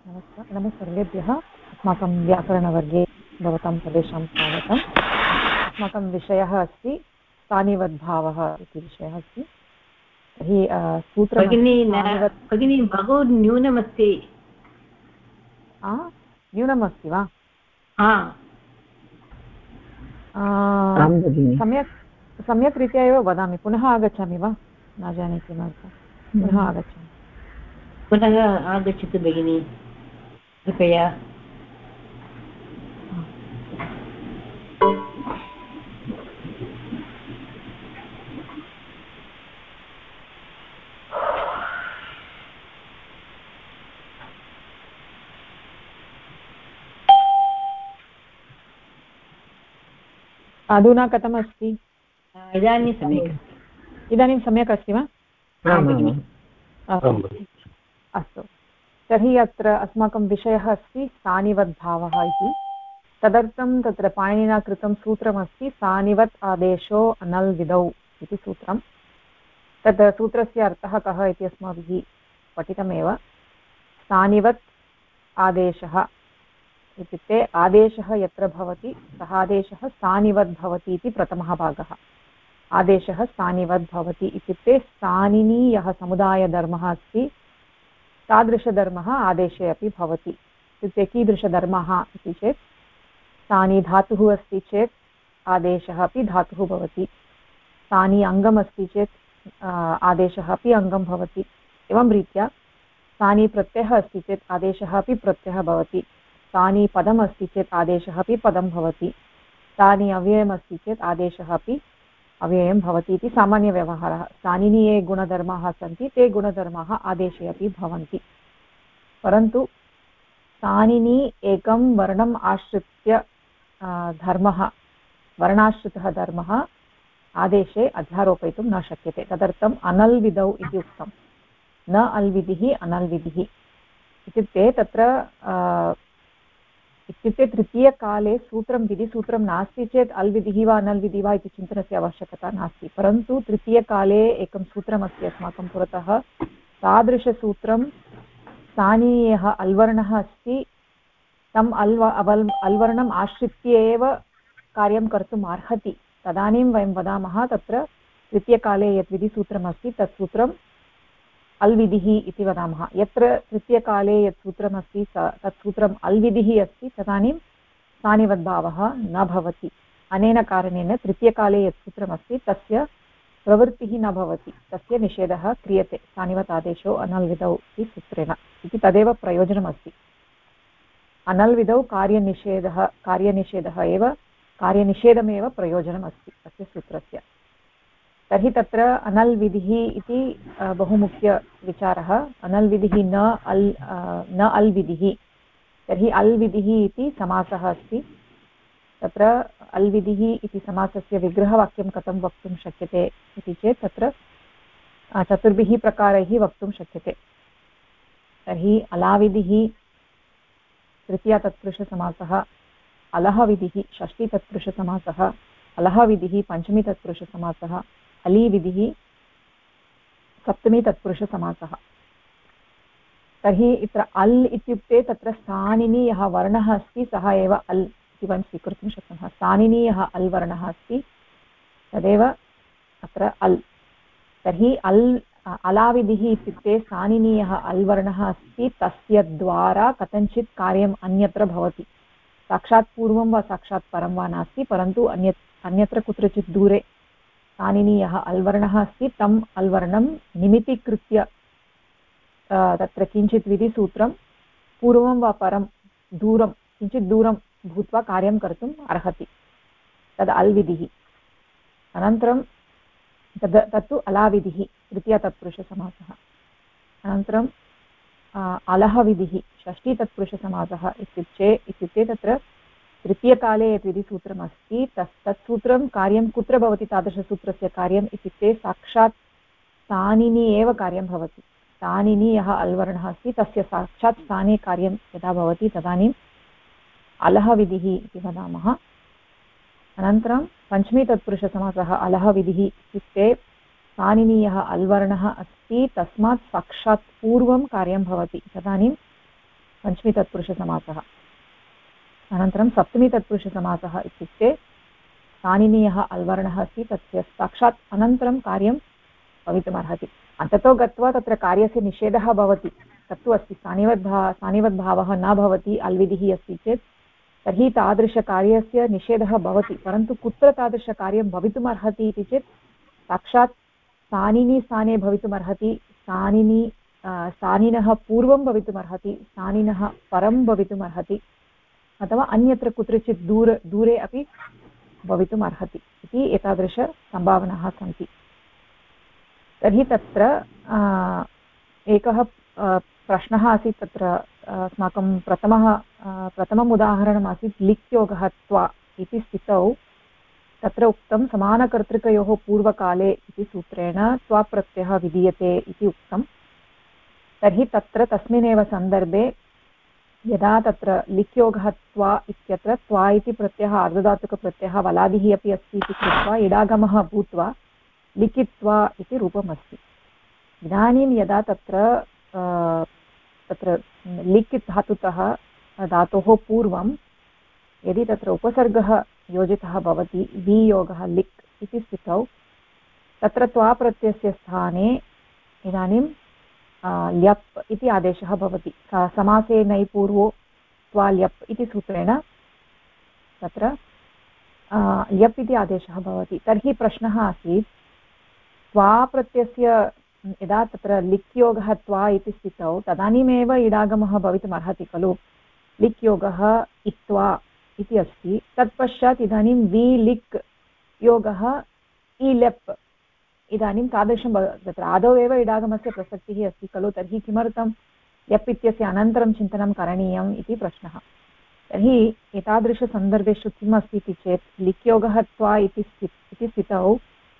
नमः सर्वेभ्यः। अस्माकं व्याकरणवर्गे भवतां सर्वेषां स्वागतम्। अस्माकं विषयः अस्ति स्थानिवद्भावः इति विषयः अस्ति। तर्हि भगिनी बहु न्यूनमस्ति। न्यूनमस्ति वा? सम्यक् रीत्या एव वदामि। पुनः आगच्छामि वा? न जाने किमर्थं। पुनः आगच्छामि। पुनः आगच्छतु भगिनी कृपया। अधुना कथमस्ति? इदानीं सम्यक् अस्ति। इदानीं सम्यक् अस्ति वा? अस्तु। तर्हि अत्र अस्माकं विषयः अस्ति स्थानिवद्भावः इति। तदर्थं तत्र पाणिनिना कृतं सूत्रमस्ति स्थानिवत् आदेशो अनल् विधौ इति सूत्रं। तत् सूत्रस्य अर्थः कः इति अस्माभिः पठितमेव। स्थानिवत् आदेशः इत्युक्ते आदेशः यत्र भवति सः आदेशः स्थानिवद् भवति इति प्रथमः भागः। आदेशः स्थानिवद् भवति इत्युक्ते स्थानिनी यः समुदायधर्मः अस्ति तादृशधर्मः आदेशे अपि भवति। इत्युक्ते कीदृशधर्मः इति चेत् स्थानी धातुः अस्ति चेत् आदेशः अपि धातुः भवति। स्थानी अङ्गम् अस्ति चेत् आदेशः अपि अङ्गं भवति। एवं रीत्या स्थानी प्रत्ययः अस्ति चेत् आदेशः अपि प्रत्ययः भवति। स्थानी पदम् अस्ति चेत् आदेशः अपि पदं भवति। स्थानी अव्ययम् अस्ति चेत् आदेशः अपि अव्ययं भवति इति सामान्यव्यवहारः। स्थानिनि ये गुणधर्माः सन्ति ते गुणधर्माः आदेशे अपि भवन्ति। परन्तु स्थानिनि एकं वर्णम् आश्रित्य धर्मः वर्णाश्रितः धर्मः आदेशे अध्यारोपयितुं न शक्यते। तदर्थम् अनल् विधौ इति उक्तं। न अल्विधिः अनल् विधिः इत्युक्ते तत्र इत्युक्ते तृतीयकाले सूत्रं विधिसूत्रं नास्ति चेत् अल्विधिः वा अनल्विधिः वा इति चिन्तनस्य आवश्यकता नास्ति। परन्तु तृतीयकाले एकं सूत्रमस्ति अस्माकं पुरतः। तादृशसूत्रं स्थानीयः अल्वर्णः अस्ति तम् अल्वर्णम् आश्रित्य एव कार्यं कर्तुम् अर्हति। तदानीं वयं वदामः तत्र तृतीयकाले यत् विधिसूत्रमस्ति तत् सूत्रम् अल्विधिः इति वदामः। यत्र तृतीयकाले यत् सूत्रमस्ति तत् सूत्रम् अल्विधिः अस्ति तदानीं स्थानिवद्भावः न भवति। अनेन कारणेन तृतीयकाले यत् सूत्रमस्ति तस्य प्रवृत्तिः न भवति, तस्य निषेधः क्रियते। स्थानिवत् आदेशो अनल् विधौ इति सूत्रेण इति तदेव प्रयोजनमस्ति। अनल् विधौ कार्यनिषेधमेव प्रयोजनमस्ति अस्य सूत्रस्य। तर्हि तत्र अनल् विधिः इति बहुमुख्यविचारः। अनल् विधिः न अल् विधिः। तर्हि अल् विधिः इति समासः अस्ति। तत्र अल् विधिः इति समासस्य विग्रहवाक्यं कथं वक्तुं शक्यते इति चेत् तत्र चतुर्भिः प्रकारैः वक्तुं शक्यते। तर्हि अलाविधिः तृतीया-तत्पुरुषसमासः, अलः विधिः षष्ठी-तत्पुरुषसमासः, अलः विधिः पञ्चमी-तत्पुरुषसमासः, अली विधिः सप्तमी-तत्पुरुषसमासः। तर्हि अत्र अल् इत्युक्ते तत्र स्थानिनि यः वर्णः अस्ति सः एव अल् इति वयं स्वीकर्तुं शक्नुमः। स्थानिनि यः अल् वर्णः अस्ति तदेव अत्र अल्। तर्हि अलाविधिः इत्युक्ते स्थानिनि यः अल् वर्णः अस्ति तस्य द्वारा कथञ्चित् कार्यम् अन्यत्र भवति। साक्षात् पूर्वं वा साक्षात् परं वा नास्ति, परन्तु अन्यत्र कुत्रचित् दूरे स्थानिनि यः अल्वर्णः अस्ति तम् अल्वर्णं निमित्तीकृत्य तत्र किञ्चित् विधिसूत्रं पूर्वं वा परं दूरं किञ्चित् दूरं भूत्वा कार्यं कर्तुम् अर्हति। तद् अल्विधिः। अनन्तरं तत्तु अलाविधिः तृतीया-तत्पुरुषसमासः। अनन्तरं अलः विधिः षष्ठी-तत्पुरुषसमासः इत्युक्ते तत्र तृतीयकाले यत् विधिसूत्रमस्ति तत् सूत्रं कार्यं कुत्र भवति? तादृशसूत्रस्य कार्यम् इत्युक्ते साक्षात् स्थानिनि एव कार्यं भवति। स्थानिनि यः अल्वर्णः अस्ति तस्य साक्षात् स्थाने कार्यं यदा भवति तदानीम् अलः विधिः इति वदामः। अनन्तरं पञ्चमी-तत्पुरुषसमासः अलः विधिः इत्युक्ते स्थानिनि यः अल्वर्णः अस्ति तस्मात् साक्षात् पूर्वं कार्यं भवति तदानीम् पञ्चमी तत्पुरुषसमासः। अनन्तरं सप्तमी तत्पुरुषसमासः इत्युक्ते स्थानिनीयः अल्वर्णः अस्ति तस्य साक्षात् अनन्तरं कार्यं भवितुमर्हति। अन्ततो गत्वा तत्र कार्यस्य निषेधः भवति, तत्तु अस्ति। स्थानिवद्भावः न भवति अल्विधिः अस्ति चेत् तर्हि तादृशकार्यस्य निषेधः भवति, परन्तु कुत्र तादृशकार्यं भवितुमर्हति इति चेत् साक्षात् स्थानिनी स्थाने भवितुमर्हति, स्थानिनः पूर्वं भवितुमर्हति, स्थानिनः परं भवितुमर्हति, अथवा अन्यत्र कुत्रचित् दूरे अपि भवितुमर्हति इति एतादृशसम्भावनाः सन्ति। तर्हि तत्र एकः प्रश्नः आसीत्, तत्र अस्माकं प्रथमम् उदाहरणम् आसीत् लिक्योगः त्वा इति स्थितौ तत्र उक्तं समानकर्तृकयोः पूर्वकाले इति सूत्रेण त्वाप्रत्ययः विधीयते इति उक्तं। तर्हि तत्र तस्मिन्नेव सन्दर्भे यदा तत्र लिक्योगः त्वा इत्यत्र त्वा इति प्रत्ययः आर्धधातुकप्रत्ययः वलादिः अपि अस्ति इति कृत्वा इडागमः भूत्वा लिखित्वा इति रूपमस्ति। इदानीं यदा तत्र लिक् धातुतः धातोः पूर्वं यदि तत्र उपसर्गः योजितः भवति वियोगः लिक् इति स्थितौ तत्र त्वा प्रत्ययस्य स्थाने इदानीं ल्यप् इति आदेशः भवति। समासे नैपूर्वो त्वा ल्यप् इति सूत्रेण तत्र ल्यप् इति आदेशः भवति। तर्हि प्रश्नः आसीत्, त्वा प्रत्ययस्य यदा तत्र लिक्योगः त्वा इति स्थितौ तदानीमेव इडागमः भवितुमर्हति खलु। लिक्योगः इत्वा इति अस्ति, तत्पश्चात् इदानीं वि लिक् योगः इलेप्, इदानीं तादृशं तत्र आदौ एव इडागमस्य प्रसक्तिः अस्ति खलु। तर्हि किमर्थं यप् इत्यस्य अनन्तरं चिन्तनं करणीयम् इति प्रश्नः। तर्हि एतादृशसन्दर्भेषु किम् अस्ति इति चेत् लिक्योगः त्वा इति स्थितौ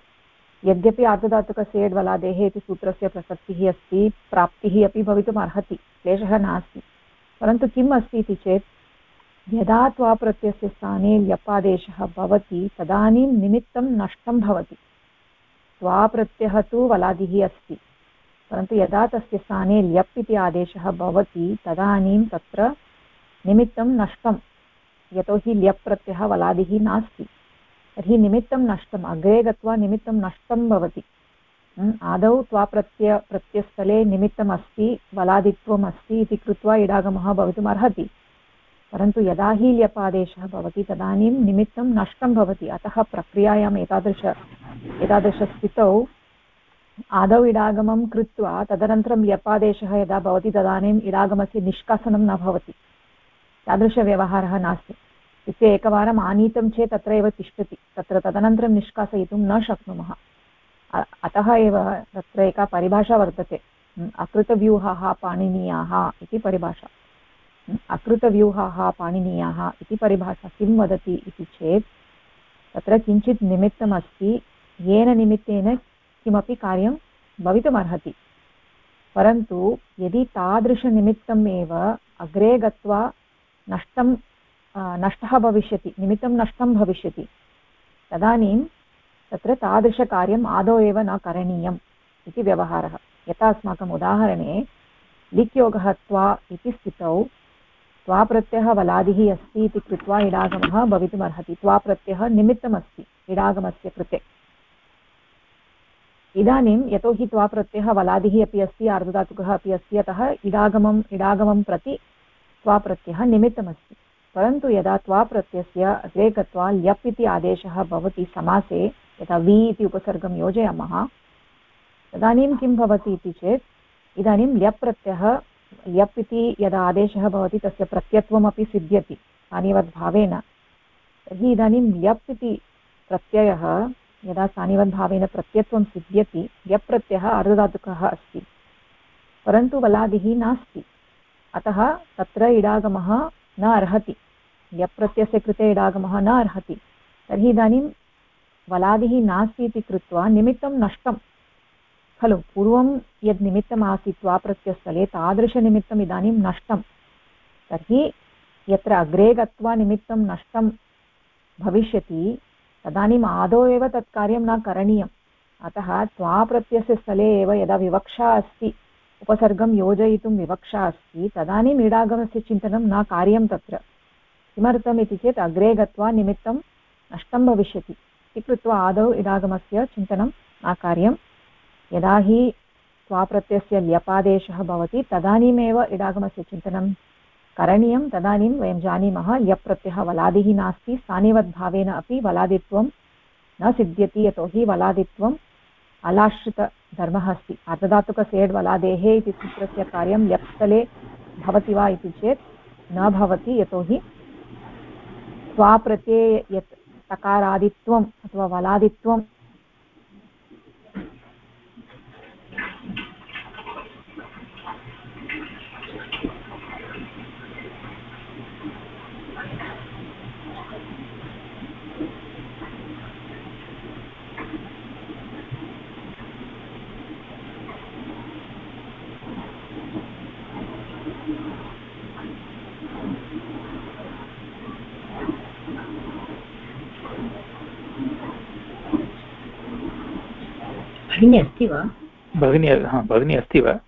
यद्यपि आर्धधातुकसेड् वलादेः इति सूत्रस्य प्रसक्तिः अस्ति, प्राप्तिः अपि भवितुम् अर्हति, क्लेशः नास्ति, परन्तु किम् अस्ति इति चेत् यदा त्वा प्रत्ययस्य स्थाने ल्यपादेशः भवति तदानीं निमित्तं नष्टं भवति। त्वा प्रत्ययः तु वलादिः अस्ति, परन्तु यदा तस्य स्थाने ल्यप् इति आदेशः भवति तदानीं तत्र निमित्तं नष्टं, यतोहि ल्यप् प्रत्ययः वलादिः नास्ति। तर्हि निमित्तं नष्टम्, अग्रे गत्वा निमित्तं नष्टं भवति। आदौ त्वा प्रत्ययस्थले निमित्तम् अस्ति, वलादित्वम् अस्ति इति कृत्वा इडागमः भवितुम् अर्हति, परन्तु यदा हि ल्यपादेशः भवति तदानीं निमित्तं नष्टं भवति। अतः प्रक्रियायाम् एतादृशस्थितौ आदौ इडागमं कृत्वा तदनन्तरं ल्यपादेशः यदा भवति तदानीम् इडागमस्य निष्कासनं न भवति, तादृशव्यवहारः नास्ति। इत्युक्ते एकवारम् आनीतं चेत् तत्र एव तिष्ठति, तत्र तदनन्तरं निष्कासयितुं न शक्नुमः। अतः एव तत्र एका परिभाषा वर्तते, अकृतव्यूहाः पाणिनीयाः इति परिभाषा। अकृतव्यूहाः पाणिनीयाः इति परिभाषा किं वदति इति चेत् तत्र किञ्चित् निमित्तमस्ति, येन निमित्तेन किमपि कार्यं भवितुमर्हति, परन्तु यदि तादृशनिमित्तम् एव अग्रे गत्वा नष्टः भविष्यति, निमित्तं नष्टं भविष्यति, तदानीं तत्र तादृशकार्यम् आदौ एव न करणीयम् इति व्यवहारः। यथा अस्माकम् उदाहरणे लिक्योगः त्वा इति स्थितौ त्वा प्रत्ययः वलादिः अस्ति इति कृत्वा इडागमः भवितुमर्हति। त्वा प्रत्ययः निमित्तमस्ति इडागमस्य कृते। इदानीं यतोहि त्वा प्रत्ययः वलादिः अपि अस्ति, आर्धधातुकः अपि अस्ति, अतः इडागमं प्रति त्वा प्रत्ययः निमित्तमस्ति। परन्तु यदा त्वा प्रत्ययस्य अग्रे गत्वा ल्यप् इति आदेशः भवति समासे, यदा वि इति उपसर्गं योजयामः तदानीं किं भवति इति चेत् इदानीं ल्यप् इति यदा आदेशः भवति तस्य प्रत्ययत्वमपि सिद्ध्यति स्थानिवद्भावेन। तर्हि इदानीं ल्यप् इति प्रत्ययः यदा स्थानिवद्भावेन प्रत्ययत्वं सिद्ध्यति, ल्यप् प्रत्ययः अर्धधातुकः अस्ति, परन्तु वलादिः नास्ति, अतः तत्र इडागमः न अर्हति, ल्यप् प्रत्ययस्य कृते इडागमः न अर्हति। तर्हि इदानीं वलादिः नास्ति इति कृत्वा निमित्तं नष्टं खलु। पूर्वं यद् निमित्तम् आसीत् त्वा प्रत्ययस्थले तादृशनिमित्तम् इदानीं नष्टं। तर्हि यत्र अग्रे गत्वा निमित्तं नष्टं भविष्यति तदानीम् आदौ एव तत् कार्यं न करणीयम्। अतः त्वा प्रत्ययस्य स्थले एव यदा विवक्षा अस्ति उपसर्गं योजयितुं विवक्षा अस्ति तदानीम् इडागमस्य चिन्तनं न कार्यं तत्र। किमर्थम् इति चेत् अग्रे गत्वा निमित्तं नष्टं भविष्यति इति कृत्वा आदौ इडागमस्य चिन्तनं न कार्यं। यदा हि स्वाप्रत्ययस्य ल्यपादेशः भवति तदानीमेव इडागमस्य चिन्तनं करणीयं। तदानीं वयं जानीमः ल्यप् प्रत्ययः वलादिः नास्ति, स्थानिवद्भावेन अपि वलादित्वं न सिद्ध्यति, यतोहि वलादित्वम् अलाश्रितधर्मः अस्ति। अर्धधातुकसेड् वलादेः इति सूत्रस्य कार्यं ल्यप् स्थले भवति वा इति चेत् न भवति, यतोहि स्वाप्रत्यये यत् तकारादित्वम् अथवा वलादित्वं भगिनी अस्ति वा? भगिनी अस्ति वा?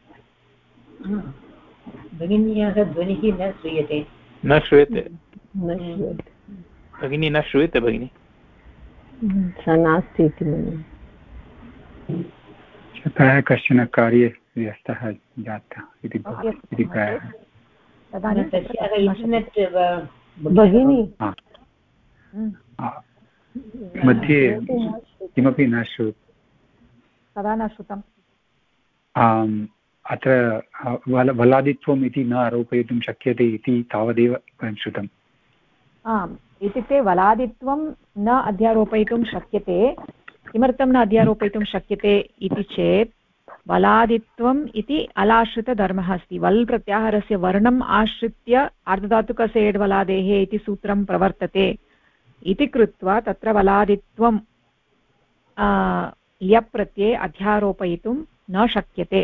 भगिन्याः ध्वनिः न श्रूयते। न श्रूयते भगिनी, न श्रूयते भगिनी। सा नास्ति इति मन्ये। प्रायः कश्चन कार्ये व्यस्तः जातः इति प्रायः। तस्याः इण्टर्नेट् भगिनी मध्ये किमपि न श्रूयते। कदा न श्रुतम्? अत्र वलादित्वम् इति न आरोपयितुं शक्यते इति तावदेव वयं श्रुतम्। आम्, इत्युक्ते वलादित्वं न अध्यारोपयितुं शक्यते। किमर्थं न अध्यारोपयितुं शक्यते इति चेत् वलादित्वम् इति अलाश्रितधर्मः अस्ति। वल् प्रत्याहारस्य वर्णम् आश्रित्य आर्धधातुकसेड् वलादेः इति सूत्रं प्रवर्तते इति कृत्वा तत्र वलादित्वं ल्यप् प्रत्यये अध्यारोपयितुं न शक्यते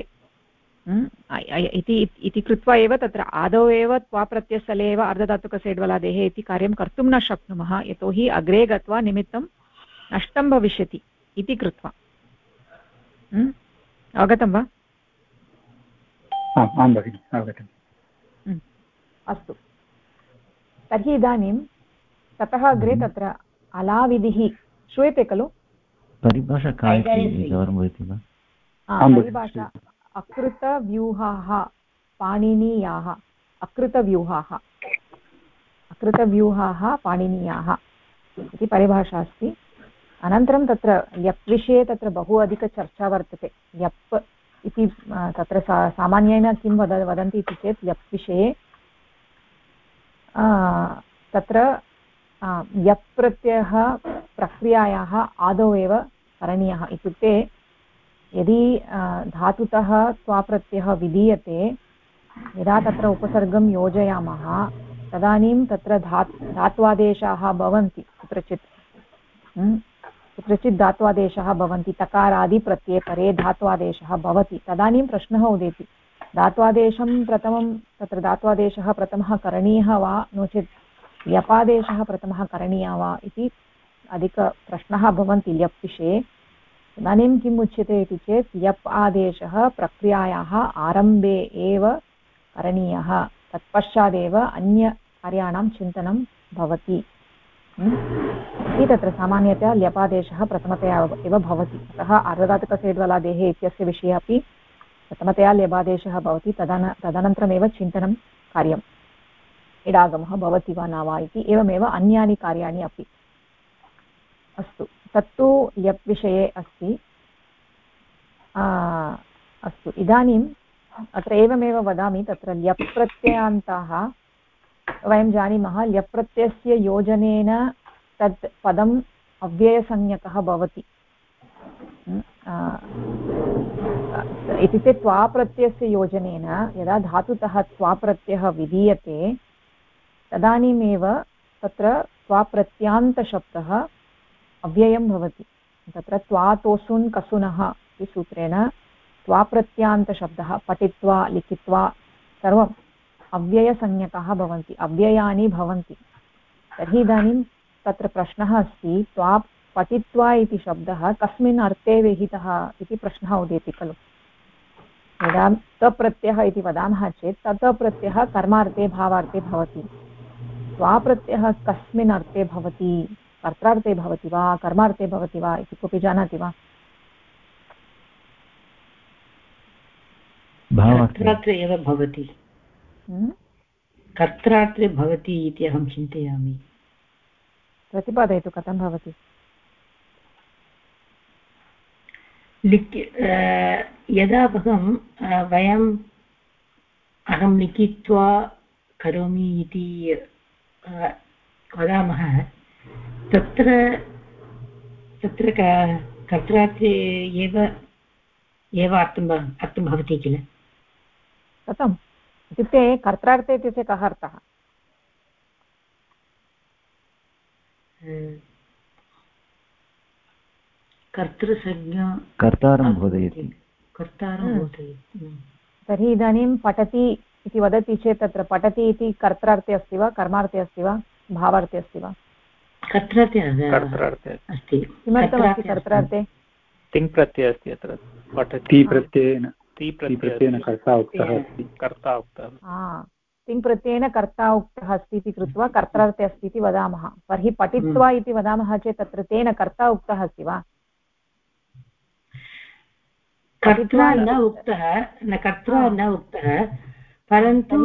इति कृत्वा एव तत्र आदौ एव त्वाप्रत्ययस्थले एव अर्धधातुकसेड् वलादेः इति कार्यं कर्तुं न शक्नुमः, यतोहि अग्रे गत्वा निमित्तं नष्टं भविष्यति इति कृत्वा। अवगतं वा? आं भगिनि, अवगतम्। अस्तु, तर्हि इदानीं ततः अग्रे तत्र अलाविधिः श्रूयते खलु? परिभाषा का इति परिभाषा अकृतव्यूहाः पाणिनीयाः, अकृतव्यूहाः पाणिनीयाः इति परिभाषा अस्ति। अनन्तरं तत्र ल्यप् विषये तत्र बहु अधिकचर्चा वर्तते। ल्यप् इति तत्र सामान्येन किं वदन्ति इति चेत् ल्यप् विषये तत्र ल्यप् प्रत्ययः प्रक्रियायाः आदौ एव करणीयः। इत्युक्ते यदि धातुतः स्वाप्रत्ययः विधीयते, यदा तत्र उपसर्गं योजयामः तदानीं तत्र धात्वादेशाः भवन्ति। कुत्रचित् धात्वादेशः भवन्ति, तकारादिप्रत्यये परे धात्वादेशः भवति। तदानीं प्रश्नः उदेति, धात्वादेशं प्रथमं तत्र धात्वादेशः प्रथमः करणीयः वा नो चेत् ल्यपादेशः प्रथमः करणीयः वा इति अधिकप्रश्नः भवन्ति ल्यप् विषये। इदानीं किम् उच्यते इति चेत् ल्यप् आदेशः प्रक्रियायाः आरम्भे एव करणीयः, तत्पश्चादेव अन्यकार्याणां चिन्तनं भवति इति तत्र सामान्यतया ल्यपादेशः प्रथमतया एव भवति। अतः अर्धधातुकसेड् वलादेः इत्यस्य विषये अपि प्रथमतया ल्यपादेशः भवति, तदनन्तरमेव चिन्तनं कार्यम्, इडागमः भवति वा न वा इति। एवमेव अन्यानि कार्याणि अपि। अस्तु, तत्तु ल्यप् विषये अस्ति। अस्तु, इदानीम् अत्र एवमेव वदामि, तत्र ल्यप् प्रत्ययान्ताः वयं जानीमः ल्यप् प्रत्ययस्य योजनेन तत् पदम् अव्ययसंज्ञकः भवति। इत्युक्ते त्वाप्रत्ययस्य योजनेन यदा धातुतः त्वाप्रत्ययः विधीयते तदानीमेव तत्र त्वाप्रत्यान्तशब्दः अव्ययं भवति। तत्र त्वातोसुन् कसुनः इति सूत्रेण त्वाप्रत्यान्तशब्दः पठित्वा लिखित्वा सर्वम् अव्ययसंज्ञकाः भवन्ति, अव्ययानि भवन्ति। तर्हि इदानीं तत्र प्रश्नः अस्ति, त्वा पठित्वा इति शब्दः कस्मिन् अर्थे विहितः इति प्रश्नः उदेति खलु। यदा तप्रत्ययः इति वदामः चेत् ततप्रत्ययः कर्मार्थे भावार्थे भवति। स्वाप्रत्ययः कस्मिन् अर्थे भवति, कर्त्रार्थे भवति वा कर्मार्थे भवति वा इति कोऽपि जानाति वा? कर्त्रार्थे एव भवति, कर्त्रार्थे भवति इति अहं चिन्तयामि। प्रतिपादयतु कथं भवति। यदा अहं लिखित्वा करोमि इति वदामः, तत्र कर्त्रार्थे एव अर्थं भवति किल? कथम् इत्युक्ते कर्त्रार्थे इत्युक्ते कः अर्थः? कर्तृसंज्ञा कर्तारं बोधयति। तर्हि इदानीं पठति इति वदति चेत् तत्र पठति इति कर्त्रार्थे अस्ति वा कर्मार्थे अस्ति वा भावार्थे अस्ति वा? कर्त्रार्थे अस्ति। किमर्थमस्ति कर्त्रार्थे? तिङ् प्रत्ययः अस्ति अत्र। ति प्रत्ययेन कर्ता उक्तः अस्ति। तिङ् प्रत्ययेन कर्ता उक्तः अस्ति इति कृत्वा कर्त्रार्थे अस्ति इति वदामः। तर्हि पठित्वा इति वदामः चेत् तत्र तेन कर्ता उक्तः अस्ति वा? कर्त्रा न उक्तः, परन्तु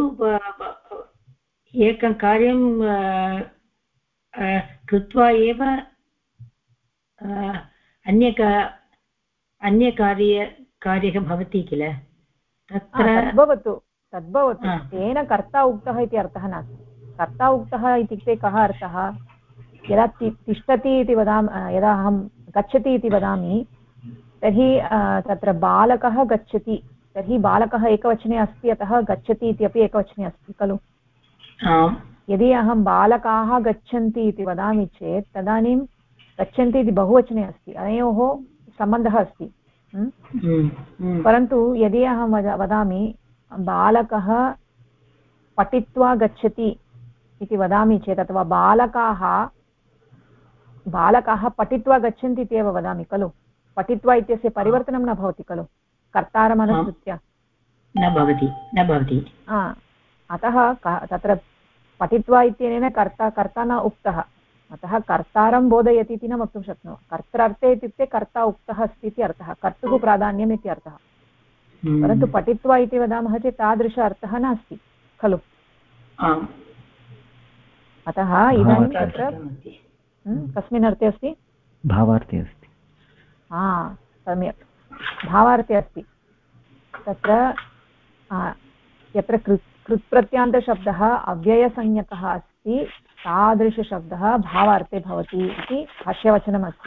एकं कार्यं कृत्वा एव अन्यकार्यः भवति किल? तद्भवतु तेन कर्ता उक्तः इति अर्थः नास्ति। कर्ता उक्तः इत्युक्ते कः अर्थः? यदा तिष्ठति इति वदामः, यदा अहं गच्छति इति वदामि तर्हि तत्र बालकः गच्छति, तर्हि बालकः एकवचने अस्ति, अतः गच्छति इति अपि एकवचने अस्ति खलु। यदि अहं बालकाः गच्छन्ति इति वदामि चेत् तदानीं गच्छन्ति इति बहुवचने अस्ति, अनयोः सम्बन्धः अस्ति। परन्तु यदि अहं वदामि बालकः पठित्वा गच्छति इति वदामि चेत्, अथवा बालकाः पठित्वा गच्छन्ति इत्येव वदामि खलु। पठित्वा इत्यस्य परिवर्तनं न भवति खलु, कर्तारम् अनुसृत्य न भवति। अतः तत्र पठित्वा इत्यनेन कर्ता न उक्तः, अतः कर्तारं बोधयति इति न वक्तुं शक्नुमः। कर्त्रार्थे इत्युक्ते कर्ता उक्तः अस्ति इति अर्थः, कर्तुः प्राधान्यम् इति अर्थः। परन्तु पठित्वा इति वदामः चेत् तादृश अर्थः नास्ति खलु। अतः इदानीं तत्र कस्मिन् अर्थे अस्ति? भावार्थे अस्ति। सम्यक्, भावार्थे अस्ति। तत्र यत्र कृत्प्रत्यान्तशब्दः अव्ययसंज्ञकः अस्ति, तादृशशब्दः भावार्थे भवति इति भाष्यवचनमस्ति।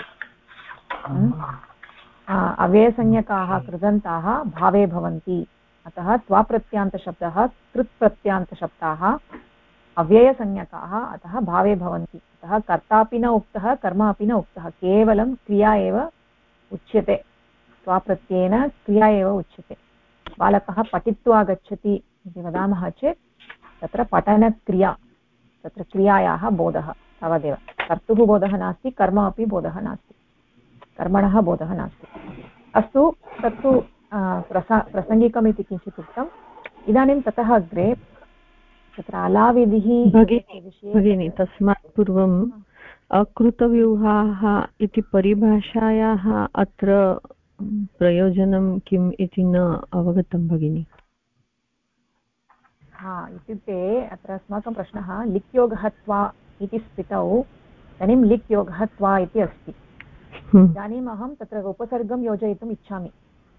अव्ययसंज्ञकाः कृदन्ताः भावे भवन्ति, अतः त्वाप्रत्यान्तशब्दः कृत्प्रत्यान्तशब्दाः अव्ययसंज्ञकाः, अतः भावे भवन्ति। अतः कर्तापि न उक्तः, कर्म अपि न उक्तः, केवलं क्रिया एव उच्यते। स्वाप्रत्ययेन क्रिया एव उच्यते। बालकः पठित्वा गच्छति इति वदामः चेत् तत्र पठनक्रिया, तत्र क्रियायाः बोधः तावदेव। कर्तुः बोधः नास्ति, कर्म अपि बोधः नास्ति, कर्मणः बोधः नास्ति। अस्तु, तत्तु प्रासङ्गिकम् इति किञ्चित् उक्तम्। इदानीं ततः अग्रे तत्र अलाविधिः भगिनी, तस्मात् पूर्वम् अकृतव्यूहाः इति परिभाषायाः अत्र प्रयोजनं किम् इति न अवगतं भगिनी। इत्युक्ते अत्र अस्माकं प्रश्नः लिक्योगहत्वा इति स्थितौ, इदानीं लिक्योगहत्वा इति अस्ति। इदानीम् अहं तत्र उपसर्गं योजयितुम् इच्छामि।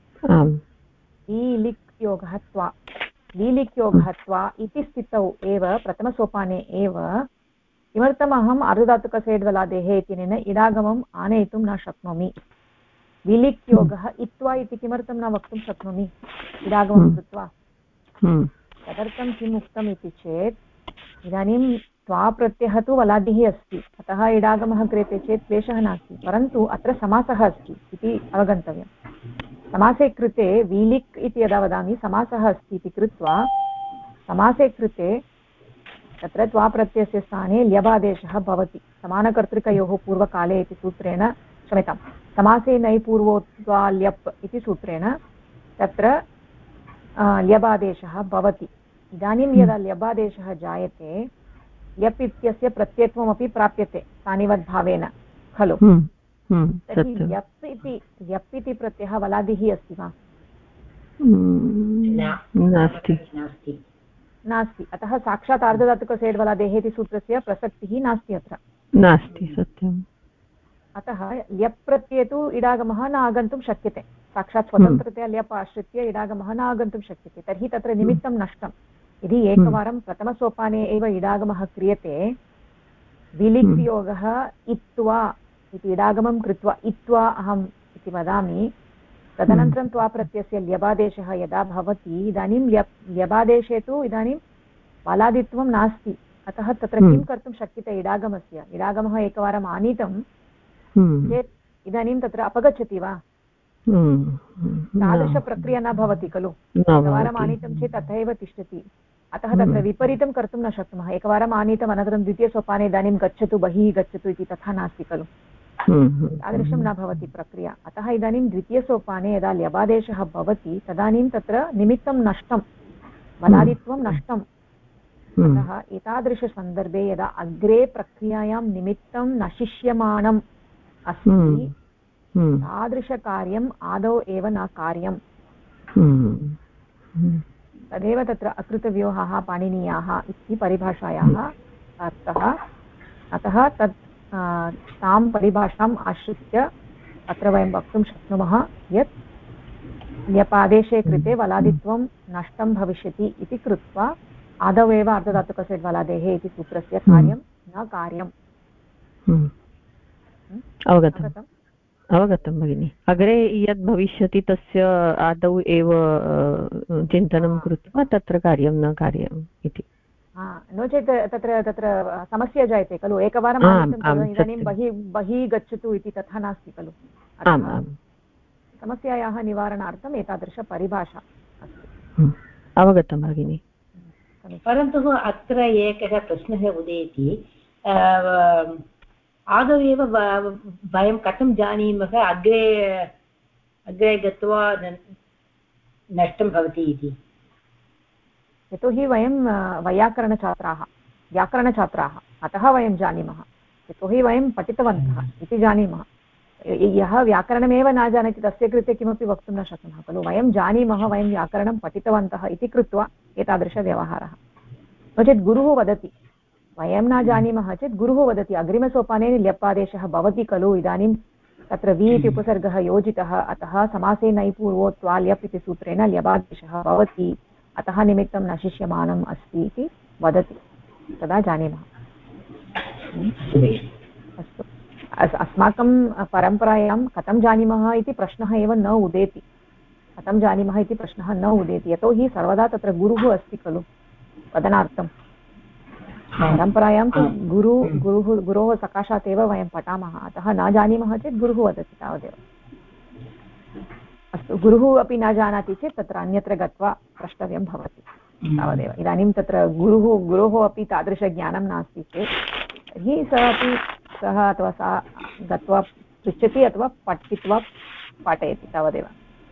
लीलिक्योगहत्वा इति स्थितौ एव, प्रथमसोपाने एव किमर्थम् अहम् अर्धधातुकसेड्वलादेः इत्यनेन इडागमम् आनयितुं न शक्नोमि? विलिक्योगः इत्वा इति किमर्थं न वक्तुं शक्नोमि इडागमं कृत्वा? तदर्थं किम् उक्तम् इति चेत्, इदानीं त्वाप्रत्ययः तु वलादिः अस्ति, अतः इडागमः क्रियते चेत् क्लेशः नास्ति, परन्तु अत्र समासः अस्ति इति अवगन्तव्यम्। समासे कृते विलिक् इति यदा वदामि समासः अस्ति इति कृत्वा, समासे कृते तत्र त्वाप्रत्ययस्य स्थाने ल्यबादेशः भवति। समानकर्तृकयोः पूर्वकाले इति सूत्रेण, क्षम्यतां, समासे नै पूर्वोत्वा ल्यप् इति सूत्रेण तत्र ल्यबादेशः भवति। इदानीं यदा ल्यबादेशः जायते ल्यप् इत्यस्य प्रत्ययत्वमपि प्राप्यते सानिवद्भावेन खलु। तर्हि ल्यप् इति प्रत्ययः वलादिः अस्ति वा? नास्ति। अतः साक्षात् आर्धधातुकसेड्वलादेः इति सूत्रस्य प्रसक्तिः नास्ति अत्र। नास्ति, सत्यम्। अतः ल्यप् प्रत्यये तु इडागमः न आगन्तुं शक्यते। साक्षात् स्वतन्त्रतया ल्यप् आश्रित्य इडागमः न आगन्तुं शक्यते। तर्हि तत्र निमित्तं नष्टं। यदि एकवारं प्रथमसोपाने एव इडागमः क्रियते, विलिक्तियोगः इत्वा इति इडागमं कृत्वा इत्वा अहम् इति वदामि, तदनन्तरं त्वा प्रत्ययस्य ल्यबादेशः यदा भवति इदानीं ल्यबादेशे तु इदानीं बालादित्वं नास्ति। अतः तत्र किं कर्तुं शक्यते इडागमस्य? इडागमः एकवारम् आनीतं चेत् इदानीं तत्र अपगच्छति वा? तादृशप्रक्रिया न भवति खलु। एकवारम् आनीतं चेत् तथैव तिष्ठति। अतः तत्र विपरीतं कर्तुं न शक्नुमः। एकवारम् आनीतम् अनन्तरं द्वितीयसोपाने इदानीं गच्छतु बहिः गच्छतु इति तथा नास्ति खलु। तादृशं न भवति प्रक्रिया। अतः इदानीं द्वितीयसोपाने यदा ल्यबादेशः भवति तदानीं तत्र निमित्तं नष्टं, बलादित्वं नष्टम्। अतः एतादृशसन्दर्भे यदा अग्रे प्रक्रियायां निमित्तं नशिष्यमाणम् अस्ति तादृशकार्यम् आदौ एव न कार्यम्। तदेव तत्र अकृतव्यूहाः पाणिनीयाः इति परिभाषायाः अर्थः। अतः तत् तां परिभाषाम् आश्रित्य अत्र वयं वक्तुं शक्नुमः यत् ल्यपादेशे कृते वलादित्वं नष्टं भविष्यति इति कृत्वा आदौ एव अर्धधातुकस्य वलादेः इति सूत्रस्य कार्यं न कार्यम्। अवगतं भगिनि। अग्रे यद् भविष्यति तस्य आदौ एव चिन्तनं कृत्वा तत्र कार्यं न कार्यम् इति। नो चेत् तत्र तत्र समस्या जायते खलु। एकवारम् इदानीं बहिः गच्छतु इति तथा नास्ति खलु। समस्यायाः निवारणार्थम् एतादृशपरिभाषा अस्ति। अवगतं भगिनि। परन्तु अत्र एकः प्रश्नः उदेति, आदौ एव वयं कथं जानीमः अग्रे गत्वा नष्टं भवति इति? यतोहि वयं व्याकरणछात्राः अतः वयं जानीमः। यतोहि वयं पठितवन्तः इति जानीमः। यः व्याकरणमेव न जानाति तस्य कृते किमपि वक्तुं न शक्नुमः खलु। वयं जानीमः, वयं व्याकरणं पठितवन्तः इति कृत्वा एतादृशव्यवहारः। नो चेत् गुरुः वदति, वयं न जानीमः चेत् गुरुः वदति अग्रिमसोपाने ल्यपादेशः भवति खलु। इदानीं तत्र वि इति उपसर्गः योजितः, अतः समासे नै पूर्वोत्वा ल्यप् इति सूत्रेण ल्यपादेशः भवति, अतः निमित्तं नशिष्यमाणम् अस्ति इति वदति, तदा जानीमः। अस्तु, अस्माकं परम्परायां कथं जानीमः इति प्रश्नः एव न उदेति। कथं जानीमः इति प्रश्नः न उदेति, यतोहि सर्वदा तत्र गुरुः अस्ति खलु वदनार्थं। परम्परायां तु गुरोः सकाशात् एव वयं पठामः, अतः न जानीमः चेत् गुरुः वदति तावदेव। अस्तु, गुरुः अपि न जानाति चेत् तत्र अन्यत्र गत्वा प्रष्टव्यं भवति तावदेव। इदानीं तत्र गुरोः अपि तादृशज्ञानं नास्ति चेत् तर्हि सः अथवा सा गत्वा पृच्छति अथवा पठित्वा पाठयति तावदेव।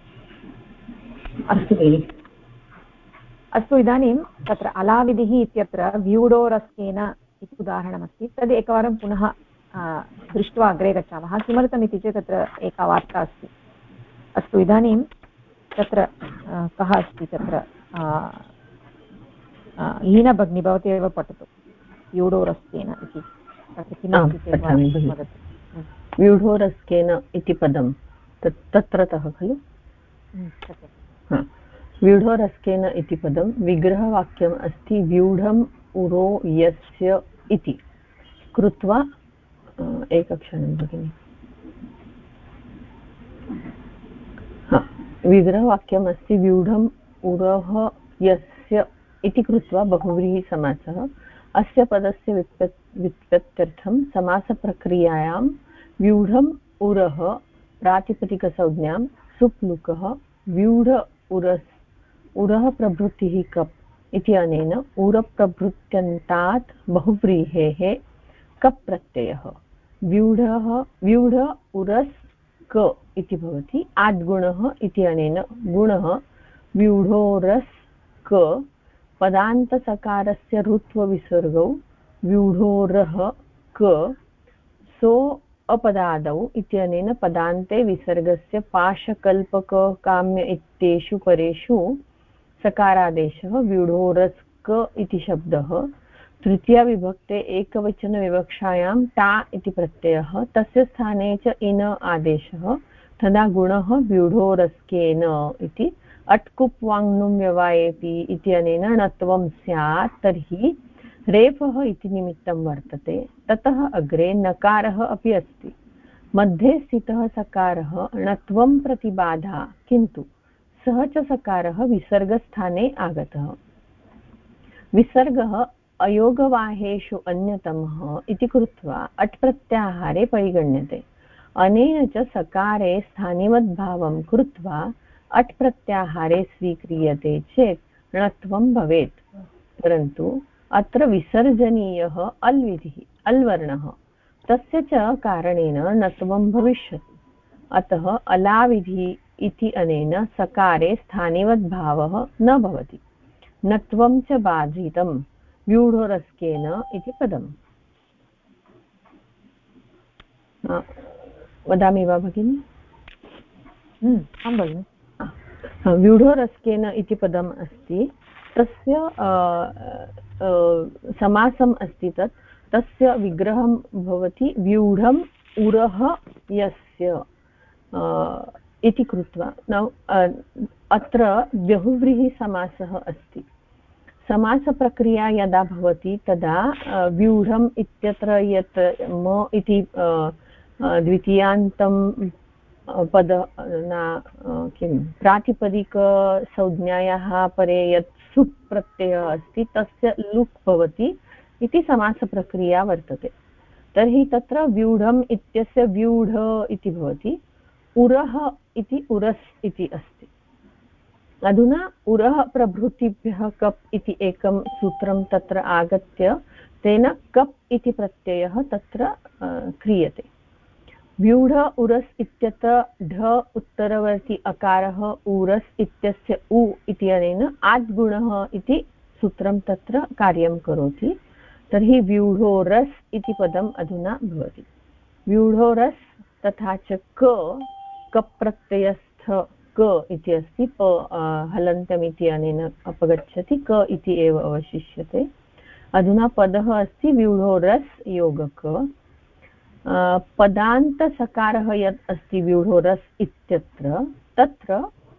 अस्तु, इदानीं तत्र अलाविधिः इत्यत्र व्यूढोरस्केन इति उदाहरणमस्ति। तद् एकवारं पुनः दृष्ट्वा अग्रे गच्छामः। किमर्थमिति चेत् तत्र एका वार्ता अस्ति। अस्तु, इदानीं तत्र कः अस्ति तत्र लीना भगिनी, भवती एव पठतु व्यूढोरस्केन इति। तत्र किमस्ति वदतु। व्यूढोरस्केन इति पदं तत्रतः खलु। व्यूढोरस्केन इति पदं विग्रहवाक्यम् अस्ति। व्यूढम् उरो यस्य इति कृत्वा, एकक्षणं भगिनि, विग्रहवाक्यम् अस्ति व्यूढम् उरः यस्य इति कृत्वा बहुव्रीहिसमासः। अस्य पदस्य व्युत्पत्त्यर्थं समासप्रक्रियायां व्यूढम् उरः प्रातिपदिकसंज्ञां सुप्लुकः व्यूढ उरः प्रभृतिः कप् इति अनेन उरप्रभृत्यन्तात् बहुव्रीहेः कप् प्रत्ययः व्यूढ उरस् क इति भवति। आद्गुणः इति अनेन गुणः व्यूढोरस् क पदान्तसकारस्य ऋत्वविसर्गौ व्यूढोरः क सो अपदादौ इत्यनेन पदान्ते विसर्गस्य पाशकल्पक काम्य इत्येषु परेषु सकारादेशः व्यूढोरस्क इति शब्दः तृतीया विभक्ते एकवचनविवक्षायां टा इति प्रत्ययः तस्य स्थाने च इन आदेशः तदा गुणः व्यूढोरस्केन इति अट्कुप् वाङ्नुं व्यवायेति इत्यनेन णत्वं स्यात् तर्हि रेफः इति निमित्तं वर्तते ततः अग्रे नकारः अपि अस्ति मध्ये स्थितः सकारः णत्वं प्रतिबाधा किन्तु सः च सकारः विसर्गस्थाने आगतः विसर्गः अयोगवाहेषु अन्यतमः इति कृत्वा अट् प्रत्याहारे परिगण्यते अनेन च सकारे स्थानिवद्भावं कृत्वा अट् प्रत्याहारे स्वीक्रियते चेत् णत्वं भवेत् परन्तु अत्र विसर्जनीयः अल्विधिः अल्वर्णः तस्य च कारणेन णत्वं भविष्यति अतः अलाविधि इति अनेन सकारे स्थानिवद्भावः न भवति णत्वं च बाधितं व्यूढोरस्केन इति पदम् वदामि वा भगिनि आं भगिनि व्यूढोरस्केन इति पदम् अस्ति तस्य समासम् अस्ति तस्य विग्रहं भवति व्यूढम् उरः यस्य इति कृत्वा अत्र बहुव्रीहिसमासः अस्ति समासप्रक्रिया यदा भवति तदा व्यूढम् इत्यत्र यत् म इति द्वितीयान्तं पद किं प्रातिपदिकसंज्ञायाः परे यत् सुप् प्रत्ययः अस्ति तस्य लुक् भवति इति समासप्रक्रिया वर्तते तर्हि तत्र व्यूढम् इत्यस्य व्यूढ इति भवति उरः इति उरस् इति अस्ति अधुना उरः प्रभृतिभ्यः कप् इति एकं सूत्रं तत्र आगत्य तेन कप् इति प्रत्ययः तत्र क्रियते व्यूढ उरस् इत्यत्र ढ उत्तरवर्ती अकारः उरस् इत्यस्य उ इत्यनेन आद्गुणः इति सूत्रं तत्र कार्यं करोति तर्हि व्यूढोरस् इति पदम् अधुना भवति व्यूढोरस् तथा च कप् प्रत्ययस्थ क इति अस्ति हलन्तमिति अनेन अपगच्छति क इति एव अवशिष्यते अधुना पदः अस्ति व्यूढोरस् योगक पदान्तसकारः यत् अस्ति व्यूढोरस् इत्यत्र तत्र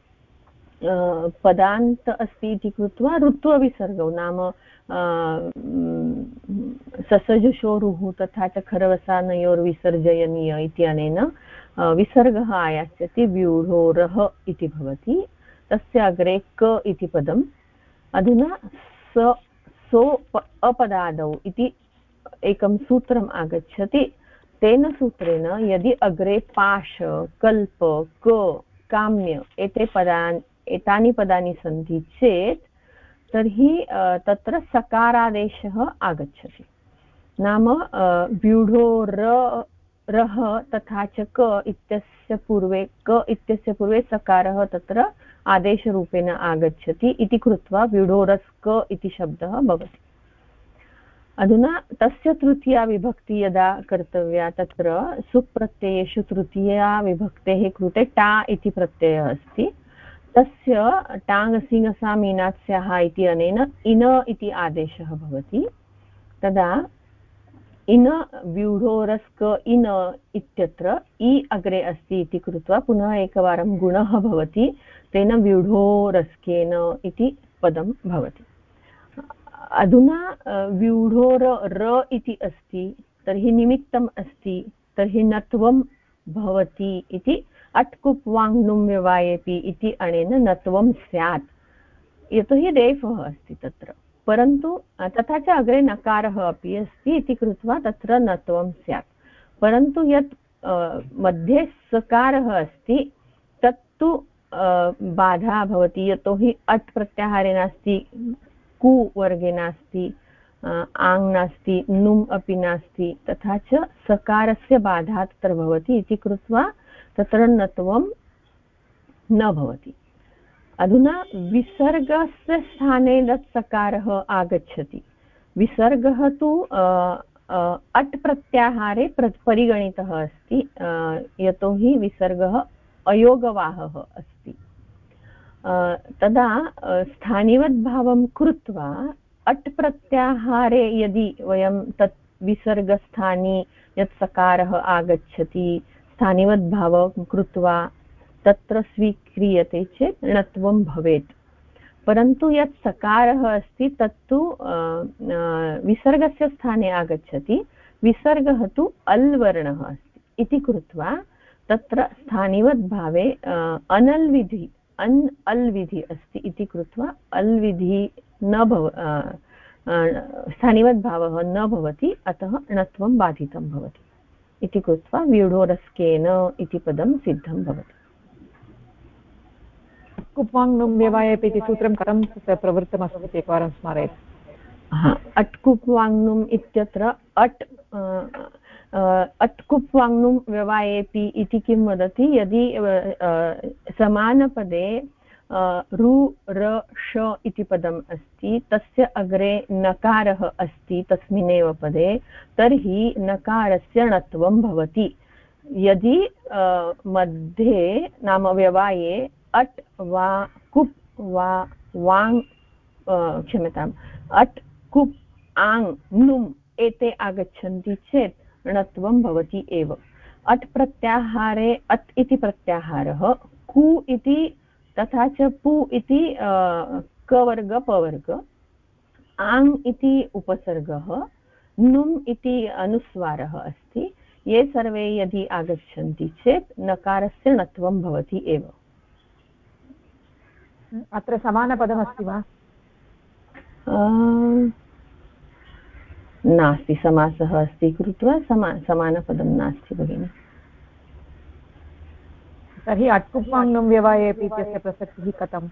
पदान्त अस्ति इति कृत्वा ऋत्वविसर्गौ नाम ससजुषोरुः तथा च खरवसानयोर्विसर्जयनीय इत्यनेन विसर्गः आयास्यति व्यूढोरः इति भवति तस्य अग्रे क इति पदम् अधुना सो अपदादौ इति एकं सूत्रम् आगच्छति तेन सूत्रेण यदि अग्रे पाश कल्प क काम्य एतानि पदानि सन्ति चेत् तर्हि तत्र सकारादेशः आगच्छति नाम व्यूढोरः तथा च क इत्यस्य पूर्वे सकारः तत्र आदेशरूपेण आगच्छति इति कृत्वा व्यूढोरस् क इति शब्दः भवति अधुना तस्य तृतीया विभक्ति यदा कर्तव्या तत्र सुप्रत्ययेषु तृतीया विभक्तेः कृते टा इति प्रत्ययः अस्ति तस्य टाङ्गसिङ्गसा मीनात्स्याः इति अनेन इन इति आदेशः भवति तदा इन व्यूढोरस्क इन इत्यत्र इ अग्रे अस्ति इति कृत्वा पुनः एकवारं गुणः भवति तेन व्यूढोरस्केन इति पदं भवति अधुना व्यूढोर र इति अस्ति तर्हि निमित्तम् अस्ति तर्हि नत्वं भवति इति अट्कुप् वाङ्नुं व्यवायेपि इति अनेन नत्वं स्यात् यतोहि रेफः अस्ति तत्र परन्तु तथा च अग्रे नकारः अपि अस्ति इति कृत्वा तत्र नत्वं स्यात् परन्तु यत् मध्ये सकारः अस्ति तत्तु बाधा भवति यतोहि अट् प्रत्याहारे नास्ति कु वर्गे नास्ति आङ् नास्ति नुम् अपि नास्ति तथा च सकारस्य बाधा तत्र भवति इति कृत्वा तत्र नत्वं न भवति अधुना विसर्गस्य स्थाने लट् सकारः आगच्छति। विसर्गः तु अट् प्रत्याहारे परिगणितः अस्ति, यतोहि विसर्गः अयोगवाहः अस्ति। तदा स्थानिवद्भावं कृत्वा अट् प्रत्याहारे यदि वयं तत् विसर्गस्थानी यत् सकारः आगच्छति स्थानिवद्भावं कृत्वा तत्र स्वीक्रियते चेत् णत्वं भवेत्। परन्तु यत् सकारः अस्ति तत्तु विसर्गस्य स्थाने आगच्छति, विसर्गः तु अल् वर्णः अस्ति इति कृत्वा तत्र स्थानिवद्भावे अनल् विधि अल् विधि अस्ति इति कृत्वा अल् विधि न स्थानिवद्भावः न भवति, अतः णत्वं बाधितं भवति इति कृत्वा व्यूढोरस्केन इति पदं सिद्धं भवति। कुप्वाङ् व्यवायेपि इति सूत्रं कथं प्रवृत्तमस्ति एकवारं स्मारयतु। अट्कुप्वाङ्नुम् इत्यत्र अट्कुप्वाङ्नुं व्यवायेपि इति किं वदति, यदि समानपदे रु र ष इति पदम् अस्ति, तस्य अग्रे नकारः अस्ति तस्मिन्नेव पदे, तर्हि नकारस्य णत्वं भवति। यदि मध्ये नाम व्यवाये अट् वा कुप् वा वाङ् क्षम्यताम् अट् कुप् आङ् नुम् एते आगच्छन्ति चेत् णत्वं भवति एव। अट् प्रत्याहारे अट् इति प्रत्याहारः, कु इति तथा च पु इति कवर्ग पवर्ग, आङ् इति उपसर्गः, नुम् इति अनुस्वारः अस्ति। ये सर्वे यदि आगच्छन्ति चेत् नकारस्य णत्वं भवति एव। अत्र समानपदमस्ति वा? नास्ति, समासः अस्ति कृत्वा समानपदं नास्ति भगिनि। तर्हि अट्कुप्वाङ् व्यवायेपि इत्यस्य प्रसक्तिः कथम्?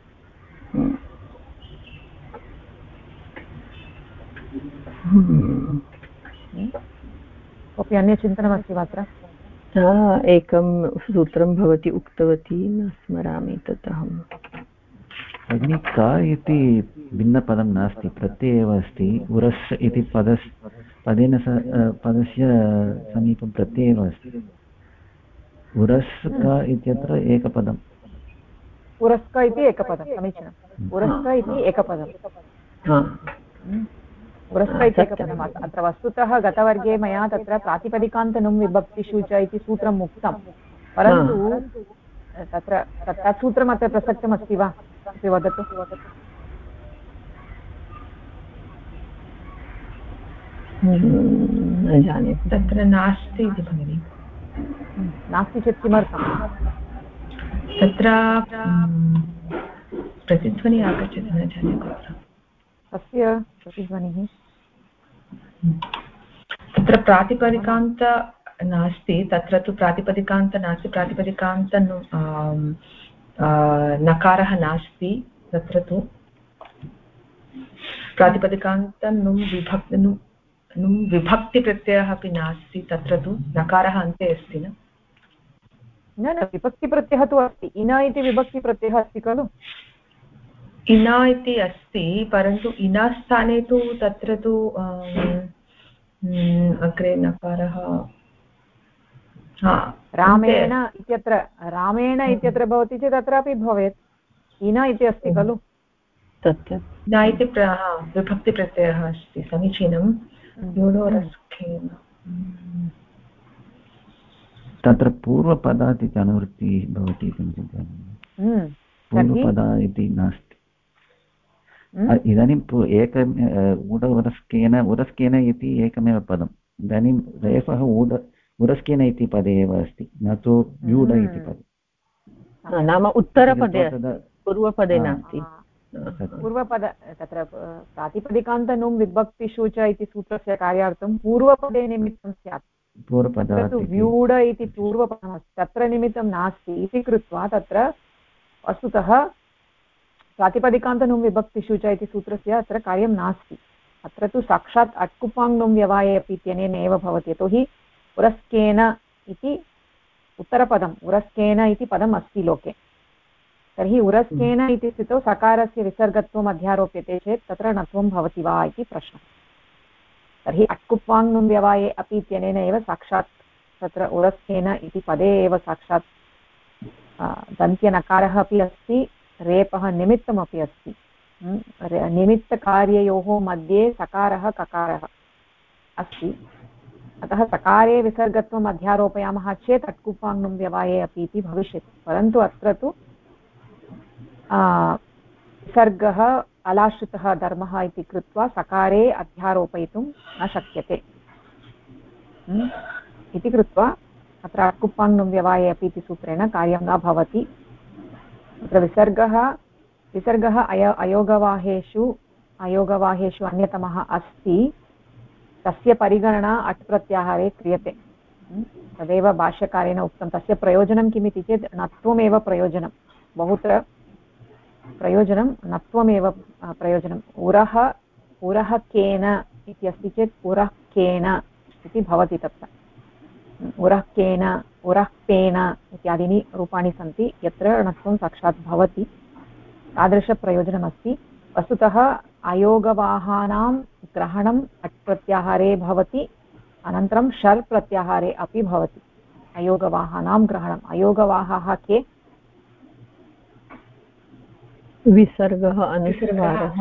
कोऽपि अन्यचिन्तनमस्ति वा अत्र? एकं सूत्रं भवती उक्तवती, न स्मरामि तत् अहम्। भगिनी का इति भिन्नपदं नास्ति, प्रत्यये एव अस्ति। उरस् इति पदेन पदस्य समीपं प्रत्यये एव अस्ति। उरस् इत्यत्र एकपदम्। उरस्क इति एकपदं, समीचीनम्। उरस्क इति एकपदम्, उरस्क इति एकपदम्। अत्र वस्तुतः गतवर्गे मया तत्र प्रातिपदिकान्तनुं विभक्तिषु च इति सूत्रम् उक्तं, परन्तु तत्र तत् सूत्रम् अत्र प्रसक्तमस्ति वा इति वदतु। न जाने, तत्र नास्ति इति भगिनि। नास्ति चेत् किमर्थं? तत्र प्रतिध्वनिः आगच्छति, न जाने कुत्र कस्य प्रतिध्वनिः। तत्र प्रातिपदिकान्त नास्ति, तत्र तु प्रातिपदिकान्त नास्ति, प्रातिपदिकान्त नकारः नास्ति, तत्र तु प्रातिपदिकान्त नुं विभक्तिप्रत्ययः अपि नास्ति, तत्र तु नकारः अन्ते अस्ति। न विभक्तिप्रत्ययः तु अस्ति, इन इति विभक्तिप्रत्ययः अस्ति खलु। इन इति अस्ति, परन्तु इनास्थाने तु तत्र तु अग्रे नकारः रामेण इत्यत्र, रामेण इत्यत्र भवति चेत् अत्रापि भवेत्, इन इति अस्ति खलु। सत्यं न इति विभक्तिप्रत्ययः अस्ति, समीचीनं। तत्र पूर्वपदात् इति अनुवृत्तिः भवति इति चिन्तयामि। पूर्वपदा इति नास्ति। इदानीं उरस्केन इति एकमेव पदम्। इदानीं रेफः उरस्केन इति पदे एव अस्ति, न तु व्यूढ इति पदे। नाम उत्तरपदे, पूर्वपदे नास्ति। पूर्वपद तत्र प्रातिपदिकान्तनुं विभक्तिषु च इति सूत्रस्य कार्यार्थं पूर्वपदे निमित्तं स्यात्। तत्र व्यूढ इति पूर्वपदमस्ति, तत्र निमित्तं नास्ति इति कृत्वा तत्र वस्तुतः प्रातिपदिकान्तनुं विभक्तिषु च इति सूत्रस्य अत्र कार्यं नास्ति। अत्र तु साक्षात् अट्कुपाङ्नुं व्यवाये अपि इत्यनेन एव भवति, यतोहि उरस्केन इति उत्तरपदम्, उरस्केन इति पदम् अस्ति लोके। तर्हि उरस्केन इति स्थितौ सकारस्य विसर्गत्वम् अध्यारोप्यते चेत् तत्र णत्वं भवति वा इति प्रश्नः। तर्हि अट्कुप्वाङ् व्यवाये अपि इत्यनेन एव साक्षात् तत्र उरस्केन इति पदे एव साक्षात् दन्त्यनकारः अपि अस्ति, रेपः निमित्तमपि अस्ति। निमित्तकार्ययोः मध्ये सकारः ककारः अस्ति, अतः सकारे विसर्गत्वम् अध्यारोपयामः चेत् अट्कुप्वाङ् व्यवाये अपि इति भविष्यति। परन्तु अत्र तु विसर्गः अलाश्रितः धर्मः इति कृत्वा सकारे अध्यारोपयितुं न शक्यते इति कृत्वा अत्र अट्कुप्पाङ् व्यवाये अपि इति सूत्रेण कार्यं न भवति। तत्र विसर्गः अयोगवाहेषु अन्यतमः अस्ति, तस्य परिगणना अट् प्रत्याहारे क्रियते। तदेव भाष्यकारेण उक्तं। तस्य प्रयोजनं किमिति चेत् णत्वमेव प्रयोजनं, बहुत्र प्रयोजनं णत्वमेव प्रयोजनम्। उरः केन इति अस्ति चेत् उरः केन इति भवति। तत्र उरः केन, उरः पेन इत्यादीनि रूपाणि सन्ति यत्र णत्वं साक्षात् भवति, तादृशप्रयोजनमस्ति। वस्तुतः अयोगवाहानां ग्रहणम् अट् प्रत्याहारे भवति, अनन्तरं शर् प्रत्याहारे अपि भवति। अयोगवाहानां ग्रहणम्, अयोगवाहाः के? विसर्गः, अनुस्वारः,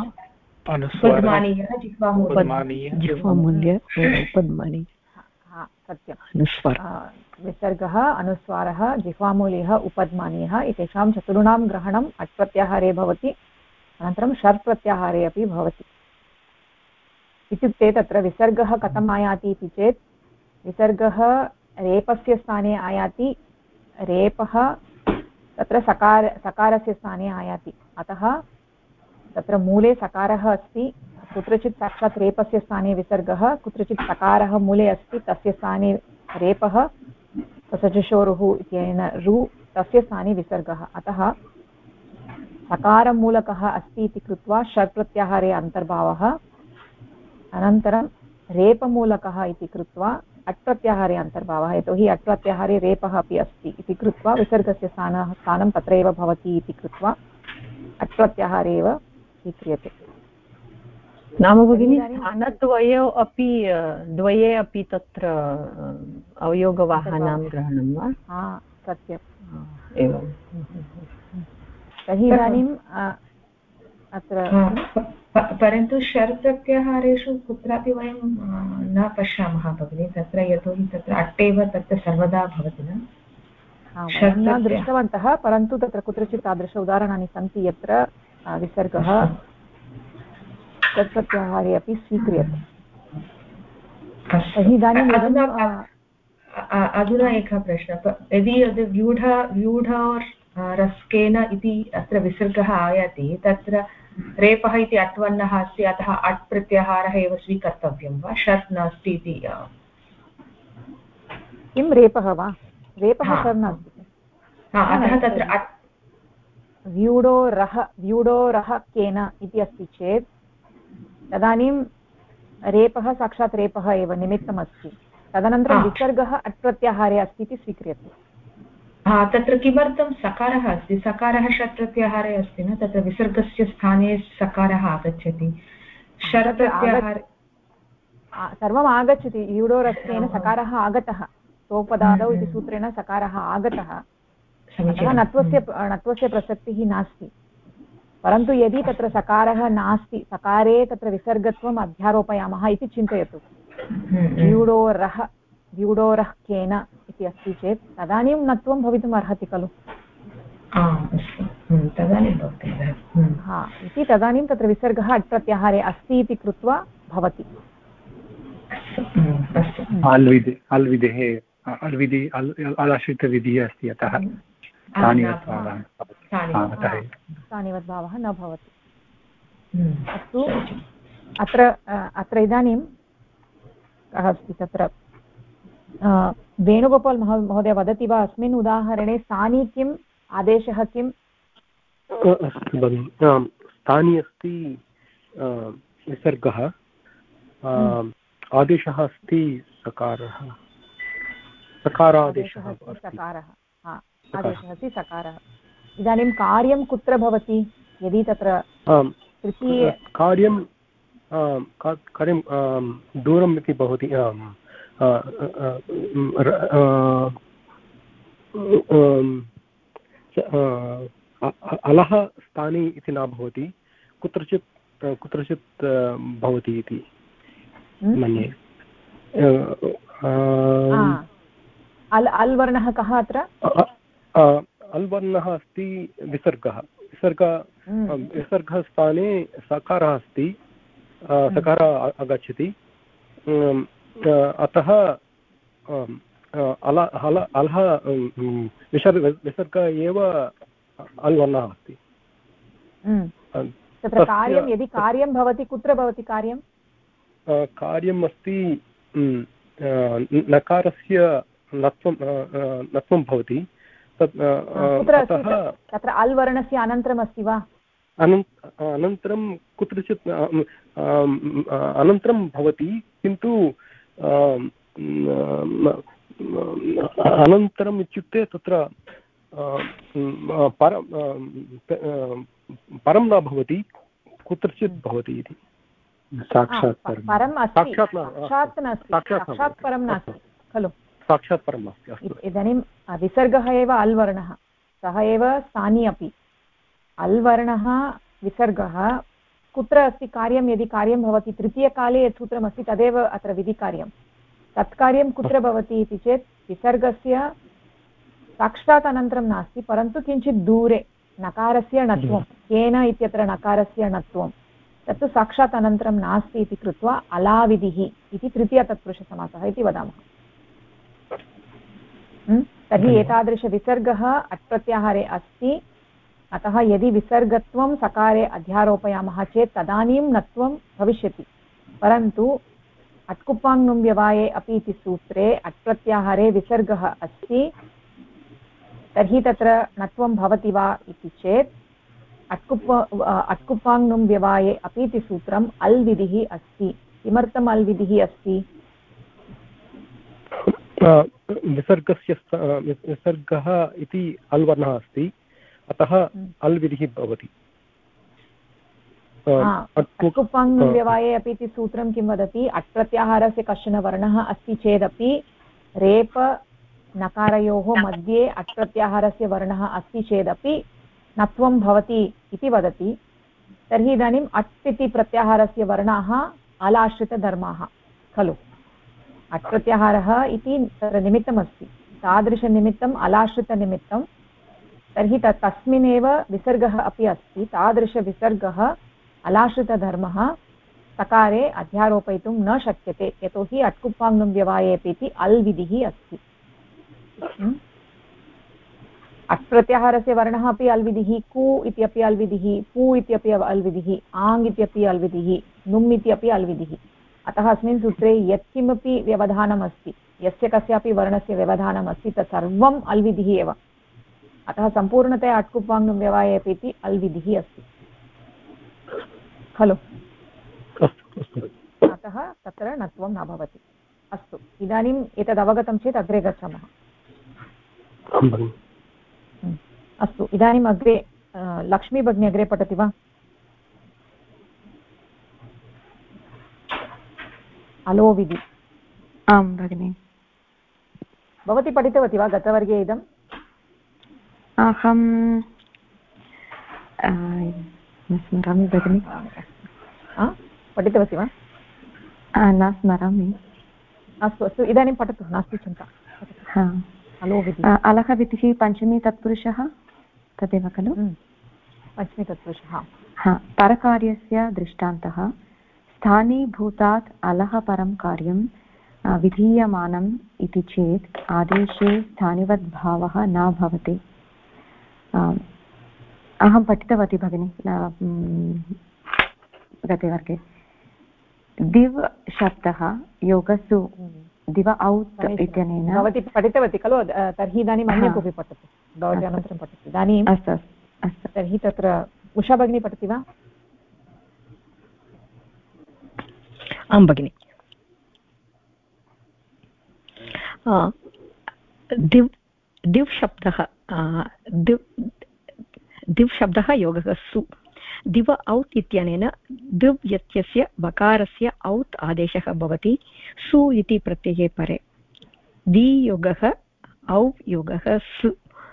सत्यं। विसर्गः, अनुस्वारः, जिह्वामूलीयः, उपध्मानीयः एतेषां चतुर्णां ग्रहणम् अट् प्रत्याहारे भवति, अनन्तरं शर् प्रत्याहारे अपि भवति। इत्युक्ते तत्र विसर्गः कथम् आयाति इति चेत् विसर्गः रेपस्य स्थाने आयाति, रेपः तत्र सकारस्य स्थाने आयाति। अतः तत्र मूले सकारः अस्ति, कुत्रचित् साक्षात् रेपस्य स्थाने विसर्गः, कुत्रचित् सकारः मूले अस्ति, तस्य स्थाने रेपः, सचशोरुः इत्यनेन रु, तस्य स्थाने विसर्गः। अतः सकारमूलकः अस्ति इति कृत्वा शर् प्रत्याहारे अन्तर्भावः, अनन्तरं रेपमूलकः इति कृत्वा अट् प्रत्याहारे अन्तर्भावः। यतोहि अट् प्रत्याहारे रेपः अपि अस्ति इति कृत्वा विसर्गस्य स्थानं तत्रैव भवति इति कृत्वा अट् प्रत्याहारे एव स्वीक्रियते। नाम भगिनी द्वये अपि तत्र अवयोगवाहानां ग्रहणं वा? सत्यम्। एवं। तर्हि इदानीम् अत्र परन्तु शर् प्रत्याहारेषु कुत्रापि वयं न पश्यामः भगिनि तत्र, यतोहि तत्र अट्टेव तत्र सर्वदा भवति न। वयं न दृष्टवन्तः, परन्तु तत्र कुत्रचित् तादृश उदाहरणानि सन्ति यत्र विसर्गः शर् प्रत्याहारे अपि स्वीक्रियते। तर्हि इदानीम् अधुना एकः प्रश्नः, यदि व्यूढरस्केन इति अत्र विसर्गः आयाति, तत्र रेपः इति अट्वर्णः अस्ति, अतः अट् प्रत्याहारः एव स्वीकर्तव्यं वा, शर् नास्ति इति? किं रेपः वा? रेपः शर् नास्ति। अतः तत्र व्यूढोरः केन इति अस्ति चेत् तदानीं रेपः साक्षात् रेपः एव निमित्तमस्ति, तदनन्तरं विसर्गः अट् प्रत्याहारे अस्ति इति स्वीक्रियते। तत्र किमर्थं सकारः अस्ति, सकारः षट् प्रत्याहारे अस्ति न, तत्र विसर्गस्य स्थाने सकारः आगच्छति। षट् प्रत्याहारे सर्वम् आगच्छति, यूढोरस्केन सकारः आगतः, सोपदादौ इति सूत्रेण सकारः आगतः, अतः णत्वस्य प्रसक्तिः नास्ति। परन्तु यदि तत्र सकारः नास्ति, सकारे तत्र विसर्गत्वम् अध्यारोपयामः इति चिन्तयतु, व्यूढोरः केन इति अस्ति चेत् तदानीं णत्वं भवितुम् अर्हति खलु। इति तदानीं तत्र विसर्गः अट् प्रत्याहारे अस्ति इति कृत्वा भवति। अलाश्रितविधिः अस्ति, अतः स्थानिवद्भावः न भवति। अस्तु, अत्र इदानीं कः अस्ति तत्र वेणुगोपाल् महोदय वदति वा अस्मिन् उदाहरणे स्थानी किम्, आदेशः किम्? अस्तु भगिनि, स्थानी अस्ति विसर्गः, आदेशः अस्ति सकारः, सकारादेशः आदेशः अस्ति सकारः। इदानीं कार्यं कुत्र भवति यदि तत्र तृतीये कार्यं दूरम् इति भवति अलः स्थाने इति न भवति कुत्रचित् भवति इति मन्ये अल् वर्णः कः अत्र अल् वर्णः अस्ति विसर्गः विसर्गस्थाने सकारः अस्ति सकारः आगच्छति अतः अलः विसर्ग एव अल् वर्णः अस्ति तत्र कार्यं यदि कार्यं भवति कुत्र भवति कार्यं कार्यम् अस्ति नकारस्य नत्वं भवति तत्र अल् वर्णस्य अनन्तरम् अस्ति वा अनन्तरं कुत्रचित् अनन्तरं भवति किन्तु अनन्तरम् इत्युक्ते तत्र परं न भवति कुत्रचित् भवति इति साक्षात् परं नास्ति खलु साक्षात् परं नास्ति अस्तु इदानीं विसर्गः एव अल् वर्णः सः एव स्थानी अपि अल् वर्णः विसर्गः कुत्र अस्ति कार्यं यदि कार्यं भवति तृतीयकाले यत् सूत्रमस्ति तदेव अत्र विधिकार्यं तत् कार्यं कुत्र भवति इति चेत् विसर्गस्य साक्षात् अनन्तरं नास्ति परन्तु किञ्चित् दूरे नकारस्य णत्वं केन इत्यत्र नकारस्य णत्वं तत्तु साक्षात् अनन्तरं नास्ति इति कृत्वा अलाविधिः इति तृतीयतत्पुरुषसमासः इति वदामः तर्हि एतादृशविसर्गः अट्प्रत्याहारे अस्ति अतः यदि विसर्गत्वं सकारे अध्यारोपयामः चेत् तदानीं णत्वं भविष्यति परन्तु अट्कुप्पाङ् व्यवाये अपि इति सूत्रे अट्प्रत्याहारे विसर्गः अस्ति तर्हि तत्र णत्वं भवति वा इति चेत् अट्कुप्पाङ् व्यवाये अपि इति सूत्रम् अल् विधिः अस्ति किमर्थम् अल् विधिः अस्ति विसर्गः इति अल् वर्णः अस्ति अतः अल् विधिः भवति अट्कुप्पाङ् व्यवाये अपि इति सूत्रं किं वदति अट्प्रत्याहारस्य कश्चन वर्णः अस्ति चेदपि रेप नकारयोः मध्ये अट्प्रत्याहारस्य वर्णः अस्ति चेदपि णत्वं भवति इति वदति तर्हि इदानीम् अट् इति प्रत्याहारस्य वर्णाः अलाश्रितधर्माः खलु अट्प्रत्याहारः इति निमित्तमस्ति तादृशनिमित्तम् अलाश्रितनिमित्तं तर्हि तस्मिन्नेव विसर्गः अपि अस्ति तादृशविसर्गः अलाश्रितधर्मः सकारे अध्यारोपयितुं न शक्यते यतोहि अट्कुप्पाङ् व्यवायेपि इति अल् विधिः अस्ति अट्प्रत्याहारस्य वर्णः अपि अल् विधिः कु इत्यपि अल् विधिः पु इत्यपि अल् विधिः आङ् इत्यपि अल् विधिः नुम् इत्यपि अल् विधिः अतः अस्मिन् सूत्रे यत्किमपि व्यवधानमस्ति यस्य कस्यापि वर्णस्य व्यवधानमस्ति तत् सर्वम् अल् विधिः एव अतः सम्पूर्णतया अट्कुप्पाङ् व्यवाये अपि इति अल् विधिः अस्ति खलु अतः तत्र णत्वं न भवति अस्तु इदानीम् एतद् अवगतं चेत् अग्रे गच्छामः अस्तु इदानीम् अग्रे लक्ष्मी भगिनी अग्रे पठति वा अलो विधि आं भगिनि भवती पठितवती वा गतवर्गे इदम् अहं न स्मरामि भगिनि पठितवती वा न स्मरामि अस्तु अस्तु इदानीं पठतु नास्ति चिन्ता अलो विधि अलः विधिः पञ्चमी तत्पुरुषः तदेव खलु पञ्चमी तत्पुरुषः परकार्यस्य दृष्टान्तः स्थानीभूतात् अलः परं कार्यं विधीयमानम् इति चेत् आदेशे स्थानिवद्भावः न भवति अहं पठितवती भगिनि गते वर्गे दिव् शब्दः योगसु दिव औत् इत्यनेन भवती पठितवती खलु तर्हि इदानीम् अन्य कोऽपि पठतु भवती अनन्तरं पठतु इदानीम् अस्तु अस्तु तर्हि तत्र उषा भगिनी पठति वा आं भगिनि दिव् शब्दः दिव् शब्दः योगः सु दिव औत् इत्यनेन दिव् इत्यस्य वकारस्य औत् आदेशः भवति सु इति प्रत्यये परे दि योगः औ योगः सु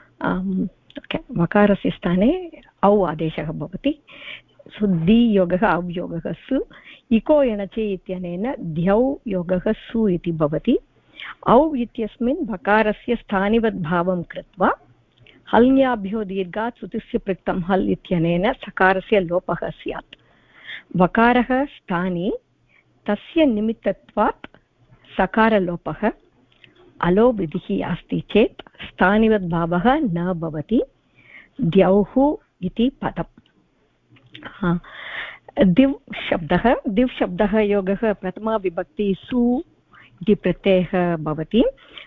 वकारस्य स्थाने औ आदेशः भवति सु दि योगः औ योगः सु इको एणचि इत्यनेन द्यौ योगः सु इति भवति औ इत्यस्मिन् वकारस्य स्थानिवद्भावं कृत्वा हल्न्याभ्यो दीर्घात् सुतिस्य पृक्तं हल् इत्यनेन सकारस्य लोपः स्यात् वकारः स्थानि तस्य निमित्तत्वात् सकारलोपः अलो विधिः अस्ति चेत् स्थानिवद्भावः न भवति द्यौः इति पदम् दिव् शब्दः योगः प्रथमा विभक्ति सु इति प्रत्ययः भवति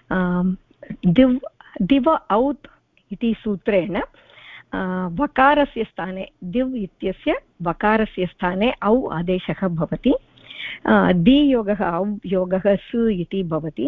दिव औत् इति सूत्रेण वकारस्य स्थाने दिव् इत्यस्य वकारस्य स्थाने औ आदेशः भवति दि योगः औ योगः सु इति भवति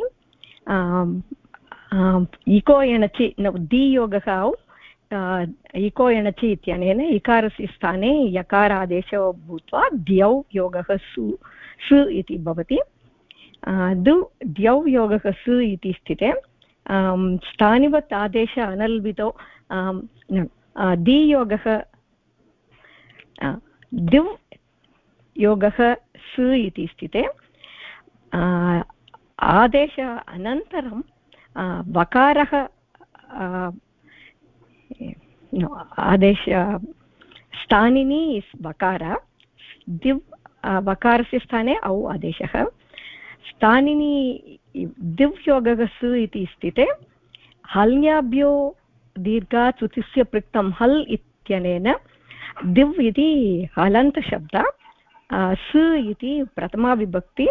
इको एणचि दि योगः औ इको एणचि इत्यनेन इकारस्य स्थाने यकारादेशो भूत्वा द्यौ योगः सु इति भवति द्यौ योगः सु इति स्थिते स्थानिवत् आदेश अनल्विदौ दि योगः दिव् योगः सु इति स्थिते आदेश अनन्तरं वकारः आदेश स्थानिनी वकार दिव् वकारस्य स्थाने औ आदेशः स्थानिनी दिव् योगः सु इति स्थिते हल्न्याभ्यो दीर्घात् सुतिस्य पृक्तं हल् इत्यनेन दिव् इति हलन्तशब्द सु इति प्रथमा विभक्ति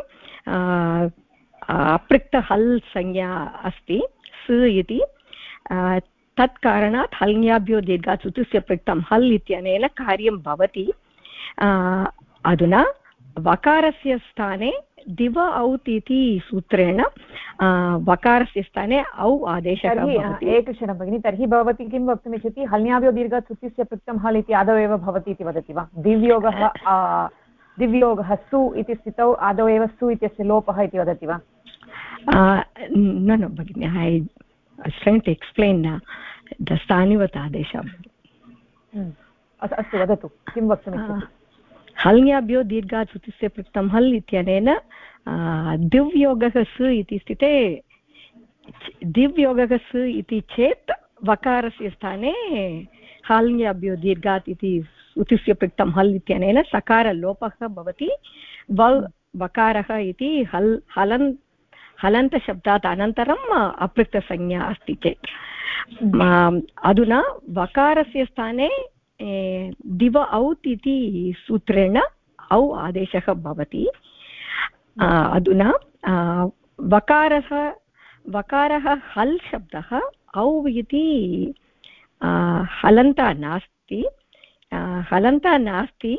अपृक्त हल् संज्ञा अस्ति सु इति तत्कारणात् हल्न्याभ्यो दीर्घात् सुतिस्य पृक्तं हल् इत्यनेन कार्यं भवति अधुना वकारस्य स्थाने दिव औत् इति सूत्रेण वकारस्य स्थाने औ आदेशः भवति एकक्षणं भगिनि तर्हि भवती किं वक्तुमिच्छति हल्न्याभ्यो दीर्घात् सुतिस्य पृक्तं हल् इति आदौ एव भवति इति वदति वा दिव्योगः सु इति स्थितौ आदौ एव सु इत्यस्य लोपः इति वदति वा न भगिनि I try to explain the स्थानिवत् आदेशः अस्तु वदतु किं वक्तुमिच्छति हल्न्याभ्यो दीर्घात् सुतिस्य पृक्तं हल् इत्यनेन दिव्योगः सु इति स्थिते दिव्योगः सु इति चेत् वकारस्य स्थाने हल्न्याभ्यो दीर्घात् इति सुतिस्य पृक्तं हल् इत्यनेन सकारलोपः भवति वकारः इति हलन्तशब्दात् अनन्तरम् अपृक्तसंज्ञा अस्ति चेत् अधुना वकारस्य स्थाने दिव औत् इति सूत्रेण औ आदेशः भवति अधुना वकारः हल् शब्दः औ इति हलन्ता नास्ति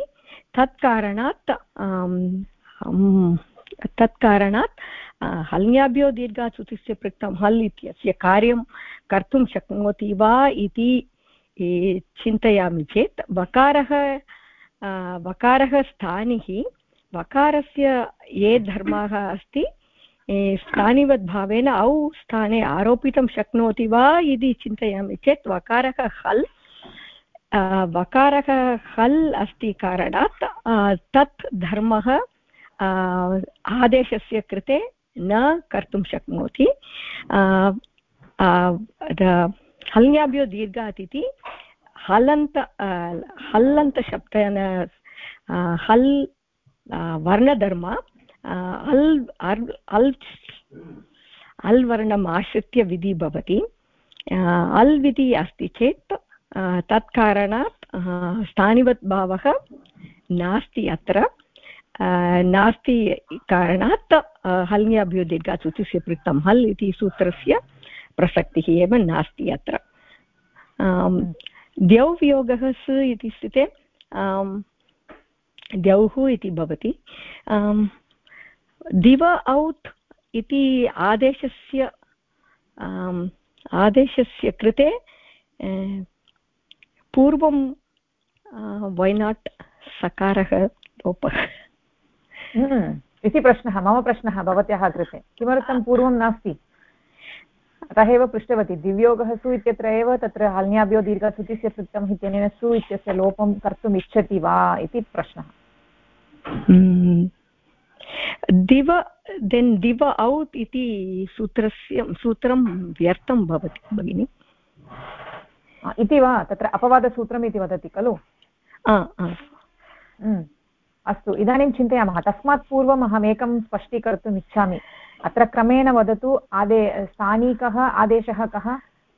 तत्कारणात् हल्न्याभ्यो दीर्घात् सुतिस्य पृक्तं हल् इत्यस्य कार्यं कर्तुं शक्नोति वा इति चिन्तयामि चेत् वकारः स्थानिः वकारस्य ये धर्मः अस्ति स्थानिवद्भावेन औ स्थाने आरोपितं शक्नोति वा इति चिन्तयामि चेत् वकारः हल् अस्ति कारणात् तत् धर्मः आदेशस्य कृते न कर्तुं शक्नोति हल्न्याभ्यो दीर्घात् इति हल्लन्तशब्देन हल् वर्णधर्म अल् वर्णम् आश्रित्य विधि भवति अल् विधि अस्ति चेत् तत्कारणात् स्थानिवत् भावः नास्ति अत्र नास्ति कारणात् हल्न्याभ्यो दीर्घात् सुतिस्य पृक्तं हल् इति सूत्रस्य प्रसक्तिः एव नास्ति अत्र द्यौ योगः सु इति स्थिते द्यौः इति भवति दिव औत् इति आदेशस्य कृते पूर्वं वै नाट् सकारः लोपः इति प्रश्नः, मम प्रश्नः भवत्याः कृते, किमर्थं पूर्वं नास्ति? अतः एव पृष्टवती। दिव्योगः सु इत्यत्र एव तत्र हल्न्याभ्यो दीर्घसुतिस्य पृक्तम् इत्यनेन सु इत्यस्य लोपं कर्तुम् इच्छति वा इति प्रश्नः। दिव औट् इति सूत्रं व्यर्थं भवति भगिनि इति वा? तत्र अपवादसूत्रम् इति वदति खलु? अस्तु, इदानीं चिन्तयामः। तस्मात् पूर्वम् अहम् एकं स्पष्टीकर्तुम् इच्छामि। अत्र क्रमेण वदतु। स्थानीकः आदेशः कः?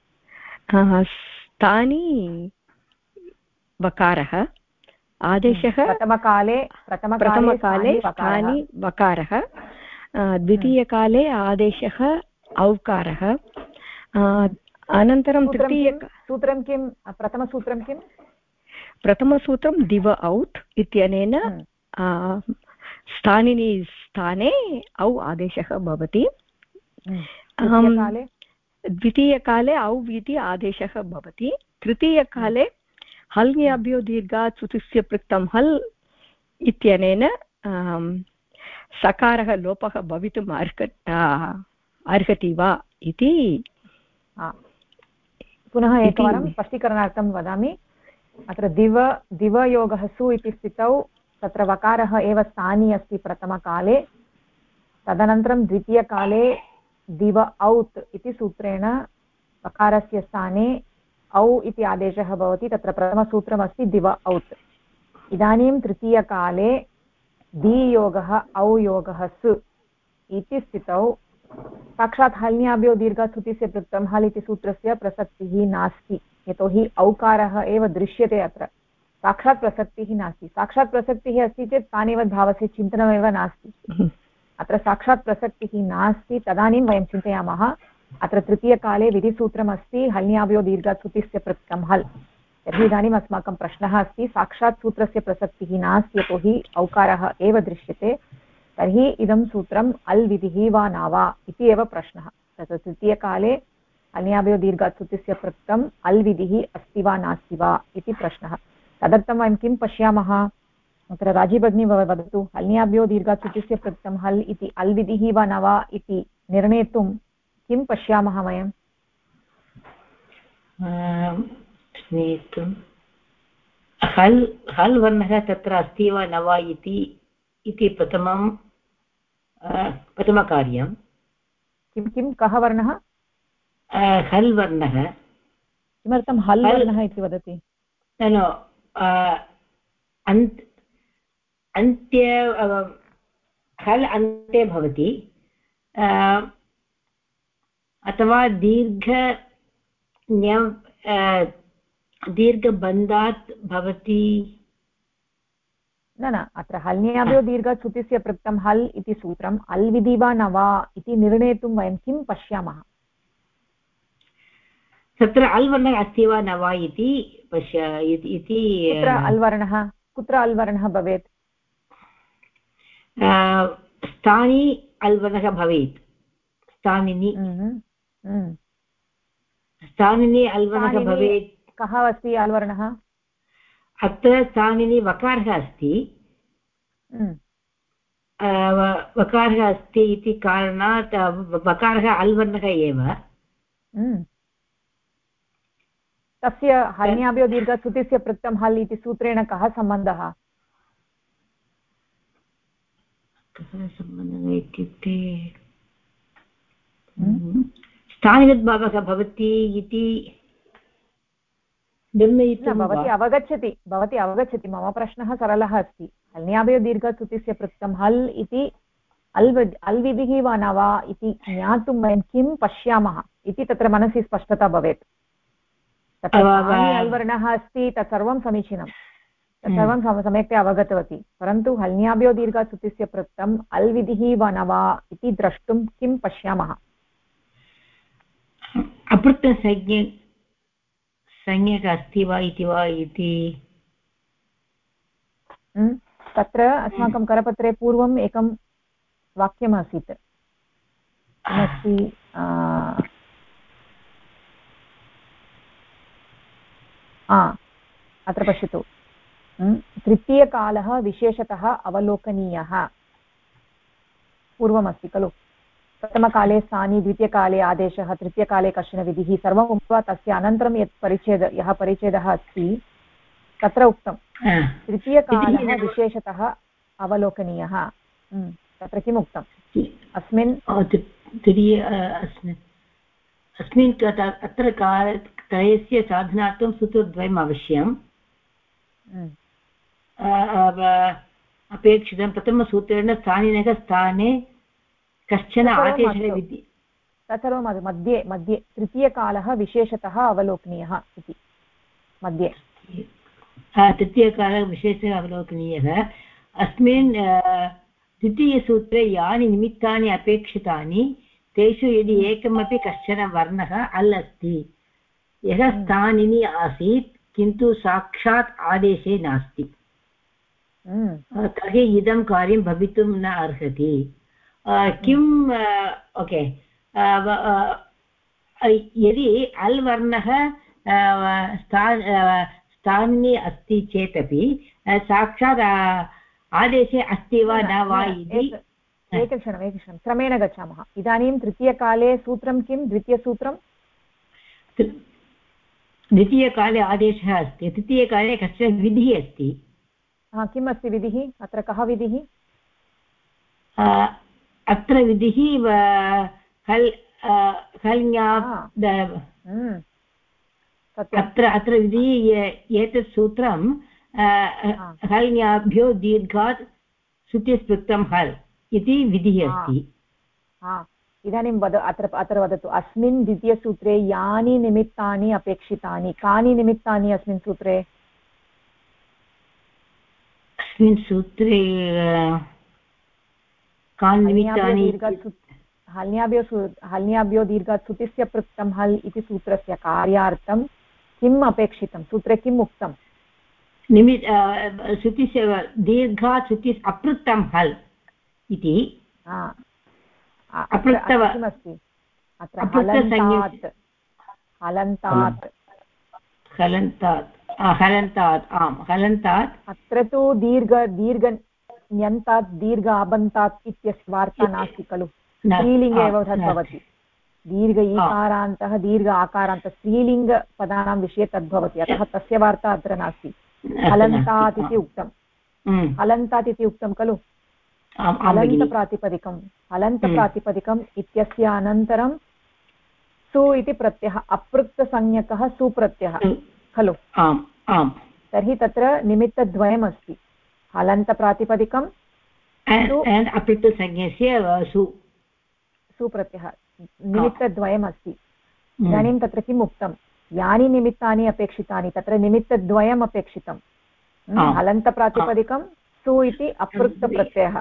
स्थानी वकारः, आदेशः प्रथमकाले स्थानी वकारः, द्वितीयकाले आदेशः औकारः, अनन्तरं सूत्रं किं? प्रथमसूत्रं किं? प्रथमसूत्रं दिव औट् इत्यनेन स्थानिनि स्थाने औ आदेशः भवति। द्वितीयकाले औ इति आदेशः भवति। तृतीयकाले हल्न्याभ्यो दीर्घात् सुतिस्य पृक्तं हल् इत्यनेन सकारः लोपः भवितुम् अर्हति वा इति पुनः एकवारं स्पष्टीकरणार्थं वदामि। अत्र दिवयोगः सु इति स्थितौ तत्र वकारः एव स्थानी अस्ति प्रथमकाले, तदनन्तरं द्वितीयकाले दिव औत् इति सूत्रेण वकारस्य स्थाने औ इति आदेशः भवति। तत्र प्रथमसूत्रमस्ति दिव औत्। इदानीं तृतीयकाले दीयोगः औ योगः सु इति स्थितौ साक्षात् हल्न्याभ्यो दीर्घसुतिस्य पृक्तं हल् इति सूत्रस्य प्रसक्तिः नास्ति, यतोहि औकारः एव दृश्यते। अत्र साक्षात् प्रसक्तिः नास्ति। साक्षात् प्रसक्तिः अस्ति चेत् स्थानिवद्भावस्य चिन्तनमेव नास्ति। अत्र साक्षात् प्रसक्तिः नास्ति। तदानीं वयं चिन्तयामः अत्र तृतीयकाले विधिसूत्रमस्ति हल्न्याभ्यो दीर्घात् सुतिस्य पृक्तं हल्। तर्हि इदानीम् अस्माकं प्रश्नः अस्ति, साक्षात् सूत्रस्य प्रसक्तिः नास्ति यतोहि औकारः एव दृश्यते, तर्हि इदं सूत्रम् अल् विधिः वा न वा इति एव प्रश्नः। तत्र तृतीयकाले हल्न्याभ्यो दीर्घात् सुतिस्य पृक्तम् अल् विधिः अस्ति वा नास्ति वा इति प्रश्नः। तदर्थं वयं किं पश्यामः? अत्र राजीभगिनी वदतु, हल्न्याभ्यो दीर्घात् सुतिस्य पृक्तं हल् इति अल् विधिः वा न वा इति निर्णेतुं किं पश्यामः वयं? हल् वर्णः तत्र अस्ति वा न वा इति प्रथमकार्यं। किं कः वर्णः? हल् वर्णः। किमर्थं हल् वर्णः इति वदति? अन्त्य हल् अन्ते भवति अथवा दीर्घबन्धात् भवति। न, अत्र हल्न्याभ्यो दीर्घात् सुतिस्य पृक्तं हल् इति सूत्रम् अल् विधि वा न वा इति निर्णेतुं वयं किं पश्यामः? तत्र अल् वर्णः अस्ति वा न वा इति कुत्र अल् वर्णः भवेत्? स्थानी अल् वर्णः भवेत्। स्थानिनि अल् वर्णः भवेत्। कः अस्ति अल् वर्णः? अत्र स्थानिनि वकारः अस्ति। वकारः अस्ति इति कारणात् वकारः अल् वर्णः एव। तस्य हल्न्याभ्यो दीर्घात् सुतिस्य पृक्तं हल् इति सूत्रेण कः सम्बन्धः? कः सम्बन्धः इत्युक्ते स्थानिवद्भावः भवति इति भवती अवगच्छति। मम प्रश्नः सरलः अस्ति। हल्न्याभ्यो दीर्घात् सुतिस्य पृक्तं हल् इति अल् विधिः वा न वा इति ज्ञातुं वयं किं पश्यामः इति तत्र मनसि स्पष्टता भवेत्। तत्र अल् वर्णः अस्ति, तत्सर्वं समीचीनं, तत्सर्वं सम्यक्तया अवगतवती, परन्तु हल्न्याभ्यो दीर्घात् सुतिस्य पृक्तम् अल् विधिः वा न वा इति द्रष्टुं किं पश्यामः? संज्ञक अस्ति वा इति तत्र अस्माकं करपत्रे पूर्वम् एकं वाक्यमासीत्। किमस्ति? अत्र पश्यतु तृतीयकालः विशेषतः अवलोकनीयः पूर्वमस्ति खलु प्रथमकाले स्थानी द्वितीयकाले आदेशः तृतीयकाले कश्चन विधिः सर्वम् उक्त्वा तस्य अनन्तरं यः परिच्छेदः अस्ति तत्र उक्तं तृतीयकालः विशेषतः अवलोकनीयः तत्र किम् उक्तम् अस्मिन् अत्र त्रयस्य साधनार्थं सूत्रद्वयम् अवश्यम् अपेक्षितं प्रथमसूत्रेण स्थानिनः स्थाने कश्चन आदेशः विद्यते तत्सर्वं मध्ये मध्ये तृतीयकालः विशेषतः अवलोकनीयः इति मध्ये तृतीयकालः विशेषतः अवलोकनीयः अस्मिन् द्वितीयसूत्रे यानि निमित्तानि अपेक्षितानि तेषु यदि एकमपि कश्चन वर्णः अल् अस्ति यः स्थानिनि आसीत् किन्तु साक्षात् आदेशे नास्ति तर्हि इदं कार्यं भवितुं न अर्हति किम् ओके यदि अल् वर्णः स्थाने अस्ति चेदपि साक्षात् आदेशे अस्ति वा न वा इति एकक्षणं क्रमेण गच्छामः इदानीं तृतीयकाले सूत्रं किं द्वितीयसूत्रं द्वितीयकाले आदेशः अस्ति तृतीयकाले कश्चन विधिः अस्ति किम् अस्ति विधिः अत्र कः विधिः अत्र विधिः अत्र विधिः एतत् सूत्रं हल्ङ्याभ्यो दीर्घात् श्रुतिस्पृक्तं हल् इति विधिः अस्ति इदानीं अत्र वदतु अस्मिन् द्वितीयसूत्रे यानि निमित्तानि अपेक्षितानि कानि निमित्तानि अस्मिन् सूत्रे अस्मिन् सूत्रे कानि निमित्तानि हल्न्याभ्यो दीर्घात् श्रुतिस्य पृक्तं हल् इति सूत्रस्य कार्यार्थं किम् अपेक्षितं सूत्रे किम् उक्तं श्रुतिस्य दीर्घात् श्रुतिः अपृक्तं हल् इति किमस्ति अत्र हलन्तात् अत्र तु न्यन्तात् दीर्घ आबन्तात् इत्यस्य वार्ता नास्ति खलु स्त्रीलिङ्गे एव तद्भवति दीर्घ ईकारान्तः दीर्घ आकारान्तः स्त्रीलिङ्गपदानां विषये तद्भवति अतः तस्य वार्ता अत्र नास्ति हलन्तात् इति उक्तं हलन्तात् इति उक्तं खलु हलन्तप्रातिपदिकम् इत्यस्य अनन्तरं सु इति प्रत्ययः अपृक्तसंज्ञकः सुप्रत्ययः खलु तर्हि तत्र निमित्तद्वयमस्ति हलन्तप्रातिपदिकं अपृक्तसंज्ञस्य सुप्रत्ययः निमित्तद्वयमस्ति इदानीं तत्र किम् उक्तं यानि निमित्तानि अपेक्षितानि तत्र निमित्तद्वयम् अपेक्षितं हलन्तप्रातिपदिकं सु इति अपृक्तप्रत्ययः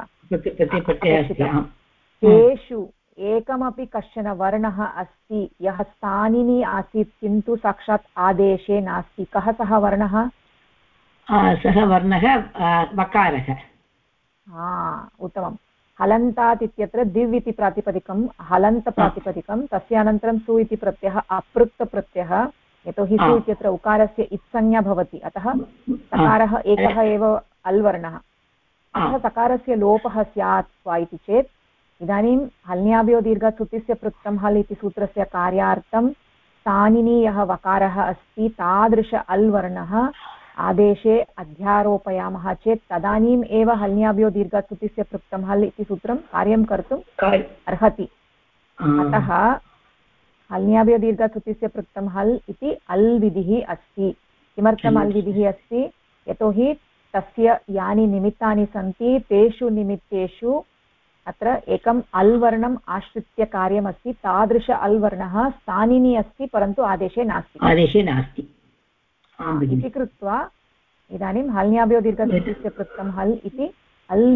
तेषु एकमपि कश्चन वर्णः अस्ति यः स्थानिनि आसीत् किन्तु साक्षात् आदेशे नास्ति कः सः वर्णः सः वर्णः वकारः उत्तमं हलन्तात् इत्यत्र दिव् इति प्रातिपदिकं हलन्तप्रातिपदिकं तस्य अनन्तरं सु इति प्रत्ययः अपृक्तप्रत्ययः यतोहि सु इत्यत्र उकारस्य इत्संज्ञा भवति अतः सकारः एकः एव अल् वर्णः अतः सकारस्य लोपः स्यात् वा इति चेत् इदानीं हल्न्याभ्यो दीर्घात् श्रुतिस्य पृक्तं हल् इति सूत्रस्य कार्यार्थं स्थानिनि यः वकारः अस्ति तादृश अल् वर्णः आदेशे अध्यारोपयामः चेत् तदानीम् एव हल्न्याभ्यो दीर्घात् श्रुतिस्य पृक्तं हल् इति सूत्रं कार्यं कर्तुम् अर्हति अतः हल्न्याभ्यो दीर्घात् श्रुतिस्य पृक्तं हल् इति अल् विधिः अस्ति किमर्थम् अल् विधिः अस्ति यतोहि तस्य यानि निमित्तानि सन्ति तेषु निमित्तेषु अत्र एकम् अल् वर्णम् आश्रित्य कार्यमस्ति तादृश अल् वर्णः स्थानिनि अस्ति परन्तु आदेशे नास्ति इति कृत्वा इदानीं हल्न्याभ्यो दीर्घस्य पृक्तं हल् इति अल्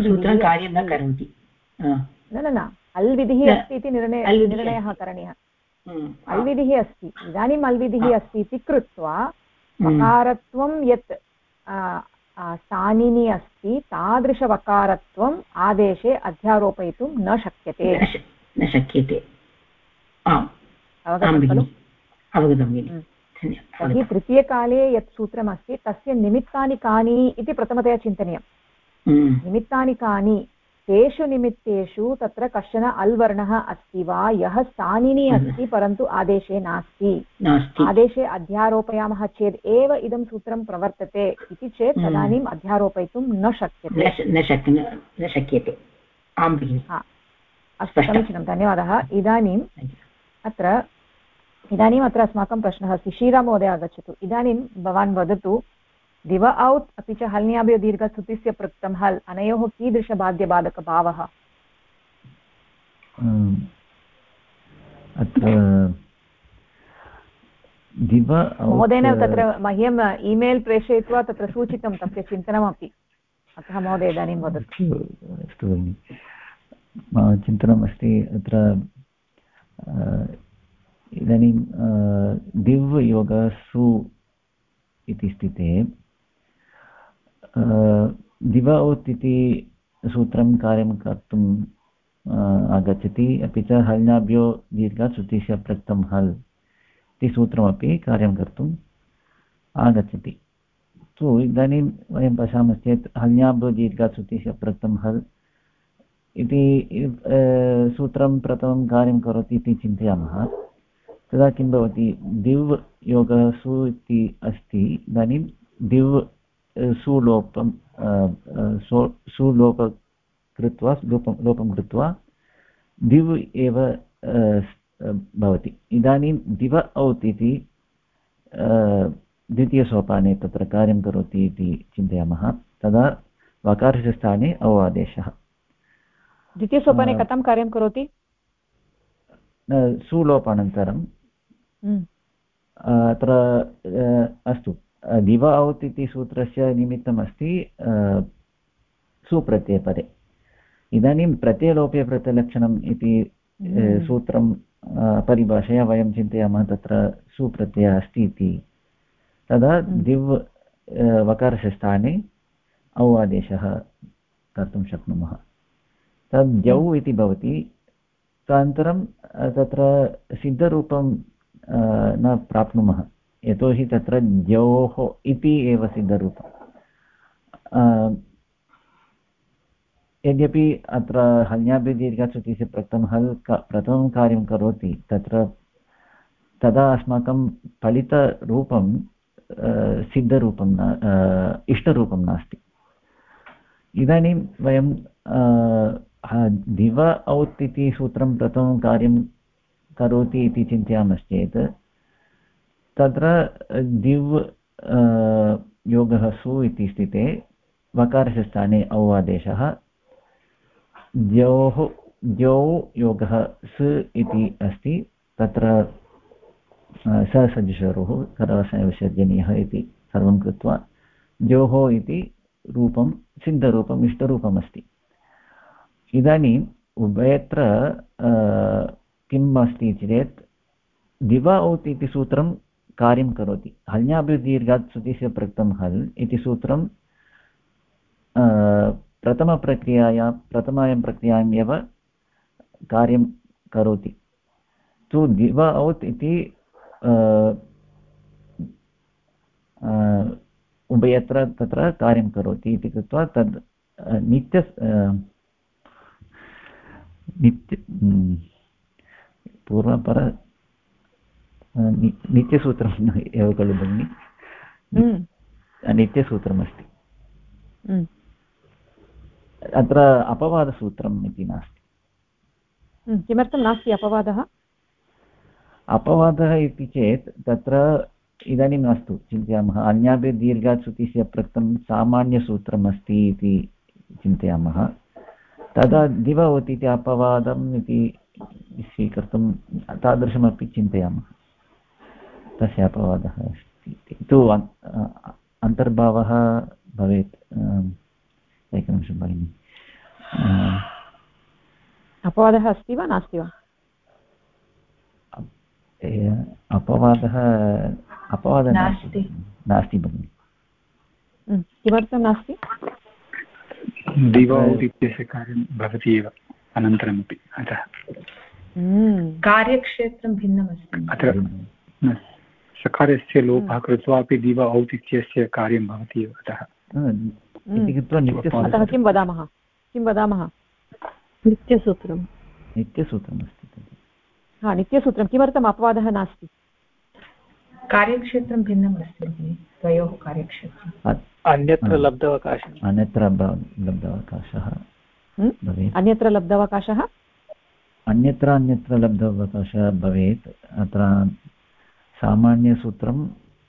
न अल् विधिः अस्ति इति निर्णयः करणीयः अल् विधिः अस्ति इदानीम् अल् विधिः अस्ति इति कृत्वा वकारत्वं यत् स्थानिनि अस्ति तादृशवकारत्वम् आदेशे अध्यारोपयितुं न शक्यते अवगतं खलु तर्हि तृतीयकाले यत् सूत्रमस्ति तस्य निमित्तानि कानि इति प्रथमतया चिन्तनीयं। निमित्तानि कानि, तेषु निमित्तेषु तत्र कश्चन अल् वर्णः अस्ति वा यः स्थानिनी अस्ति परन्तु आदेशे नास्ति। आदेशे अध्यारोपयामः चेत् एव इदं सूत्रं प्रवर्तते इति चेत् तदानीम् अध्यारोपयितुं न शक्यते। अस्तु, समीचीनं, धन्यवादः। इदानीम् अत्र अस्माकं प्रश्नः अस्ति। श्रीराममहोदय आगच्छतु। इदानीं भवान् वदतु, दिव औत् अपि च हल्न्याभ्यो दीर्घस्तुतिस्य पृक्तं हल्, अनयोः कीदृशबाध्यबाधकभावः? अत्र दिव महोदयेन तत्र मह्यम् ईमेल् प्रेषयित्वा तत्र सूचितं तस्य चिन्तनमपि, अतः महोदय इदानीं वदतु। अस्तु भगिनि, मम चिन्तनमस्ति अत्र इदानीं दिव् योगसु इति स्थिते दिव औत् इति सूत्रं कार्यं कर्तुम् आगच्छति, अपि च हल्नाभ्यो दीर्घात् श्रुतिस्य प्रक्तं हल् इति सूत्रमपि कार्यं कर्तुम् आगच्छति। तु इदानीं वयं पश्यामश्चेत् हल्नाभ्यो दीर्घात् श्रुतिस्य प्रक्तं हल् इति सूत्रं प्रथमं कार्यं करोति इति चिन्तयामः। तदा किं भवति, दिव् योगः सु इति अस्ति, इदानीं दिव् सुलोपं कृत्वा लोपं कृत्वा दिव् एव भवति। इदानीं दिव औत् इति द्वितीयसोपाने तत्र कार्यं करोति इति चिन्तयामः। तदा वकारस्य स्थाने औ आदेशः। द्वितीयसोपाने कथं कार्यं करोति? सुलोपानन्तरं अत्र अस्तु, दिव औत् इति सूत्रस्य निमित्तमस्ति सुप्रत्ययपदे। इदानीं प्रत्ययलोपे प्रत्ययलक्षणम् इति सूत्रं परिभाषया वयं चिन्तयामः तत्र सुप्रत्ययः अस्ति इति। तदा दिव् वकारस्य स्थाने औ आदेशः कर्तुं शक्नुमः। तद् द्यौ इति भवति। तदनन्तरं तत्र सिद्धरूपं न प्राप्नुमः, यतोहि तत्र द्योः इति एव सिद्धरूपम्। यद्यपि अत्र हल्न्याभ्यो दीर्घात् श्रुतिस्य प्रक्तं हल् प्रथमं कार्यं करोति, तत्र तदा अस्माकं फलितरूपं सिद्धरूपं इष्टरूपं नास्ति। इदानीं वयं दिव औत् इति सूत्रं प्रथमं कार्यं करोति इति चिन्तयामश्चेत् तत्र दिव् योगः सु इति स्थिते वकारस्य स्थाने औ आदेशः, द्यौ योगः स इति अस्ति, तत्र ससजुषरुः करवसनविसर्जनीयः इति सर्वं कृत्वा द्योः इति रूपं सिद्धरूपम् इष्टरूपमस्ति। इदानीम् उभयत्र किम् अस्ति चेत् दिव औत् इति सूत्रं कार्यं करोति। हल्न्याभ्यो दीर्घात् श्रुतिस्य प्रक्तं हल् इति सूत्रं प्रथमायां प्रक्रियायाम् एव कार्यं करोति। तु दिव औत् इति उभयत्र तत्र कार्यं करोति इति कृत्वा तद् पूर्वपर नित्यसूत्रम् एव खलु भगिनि, नित्यसूत्रमस्ति। अत्र अपवादसूत्रम् इति नास्ति। किमर्थं नास्ति अपवादः? अपवादः इति चेत् तत्र इदानीम् अस्तु चिन्तयामः, अन्याभ्यो दीर्घात् श्रुतिस्य प्रक्तं सामान्यसूत्रम् अस्ति इति चिन्तयामः। तदा दिव औत् इति अपवादम् इति स्वीकर्तुं तादृशमपि चिन्तयामः, तस्य अपवादः अस्ति तु अन्तर्भावः भवेत्। एकनिमिषं भगिनि, अपवादः अस्ति वा नास्ति वा? अपवादः नास्ति भगिनि। किमर्थं नास्ति? दिव औत् इत्यस्य कार्यं भवति एव अनन्तरमपि, अतः कार्यक्षेत्रं भिन्नमस्ति। अत्र सकारस्य लोपः कृत्वापि दिव औत् इत्यस्य कार्यं भवति एव अतः अतः किं वदामः नित्यसूत्रमस्ति हा नित्यसूत्रं किमर्थम् अपवादः नास्ति कार्यक्षेत्रं भिन्नम् अस्ति द्वयोः कार्यक्षेत्रम् अन्यत्र लब्धावकाशः अन्यत्र लब्धावकाशः अन्यत्र लब्धावकाशः भवेत् अत्र सामान्यसूत्रं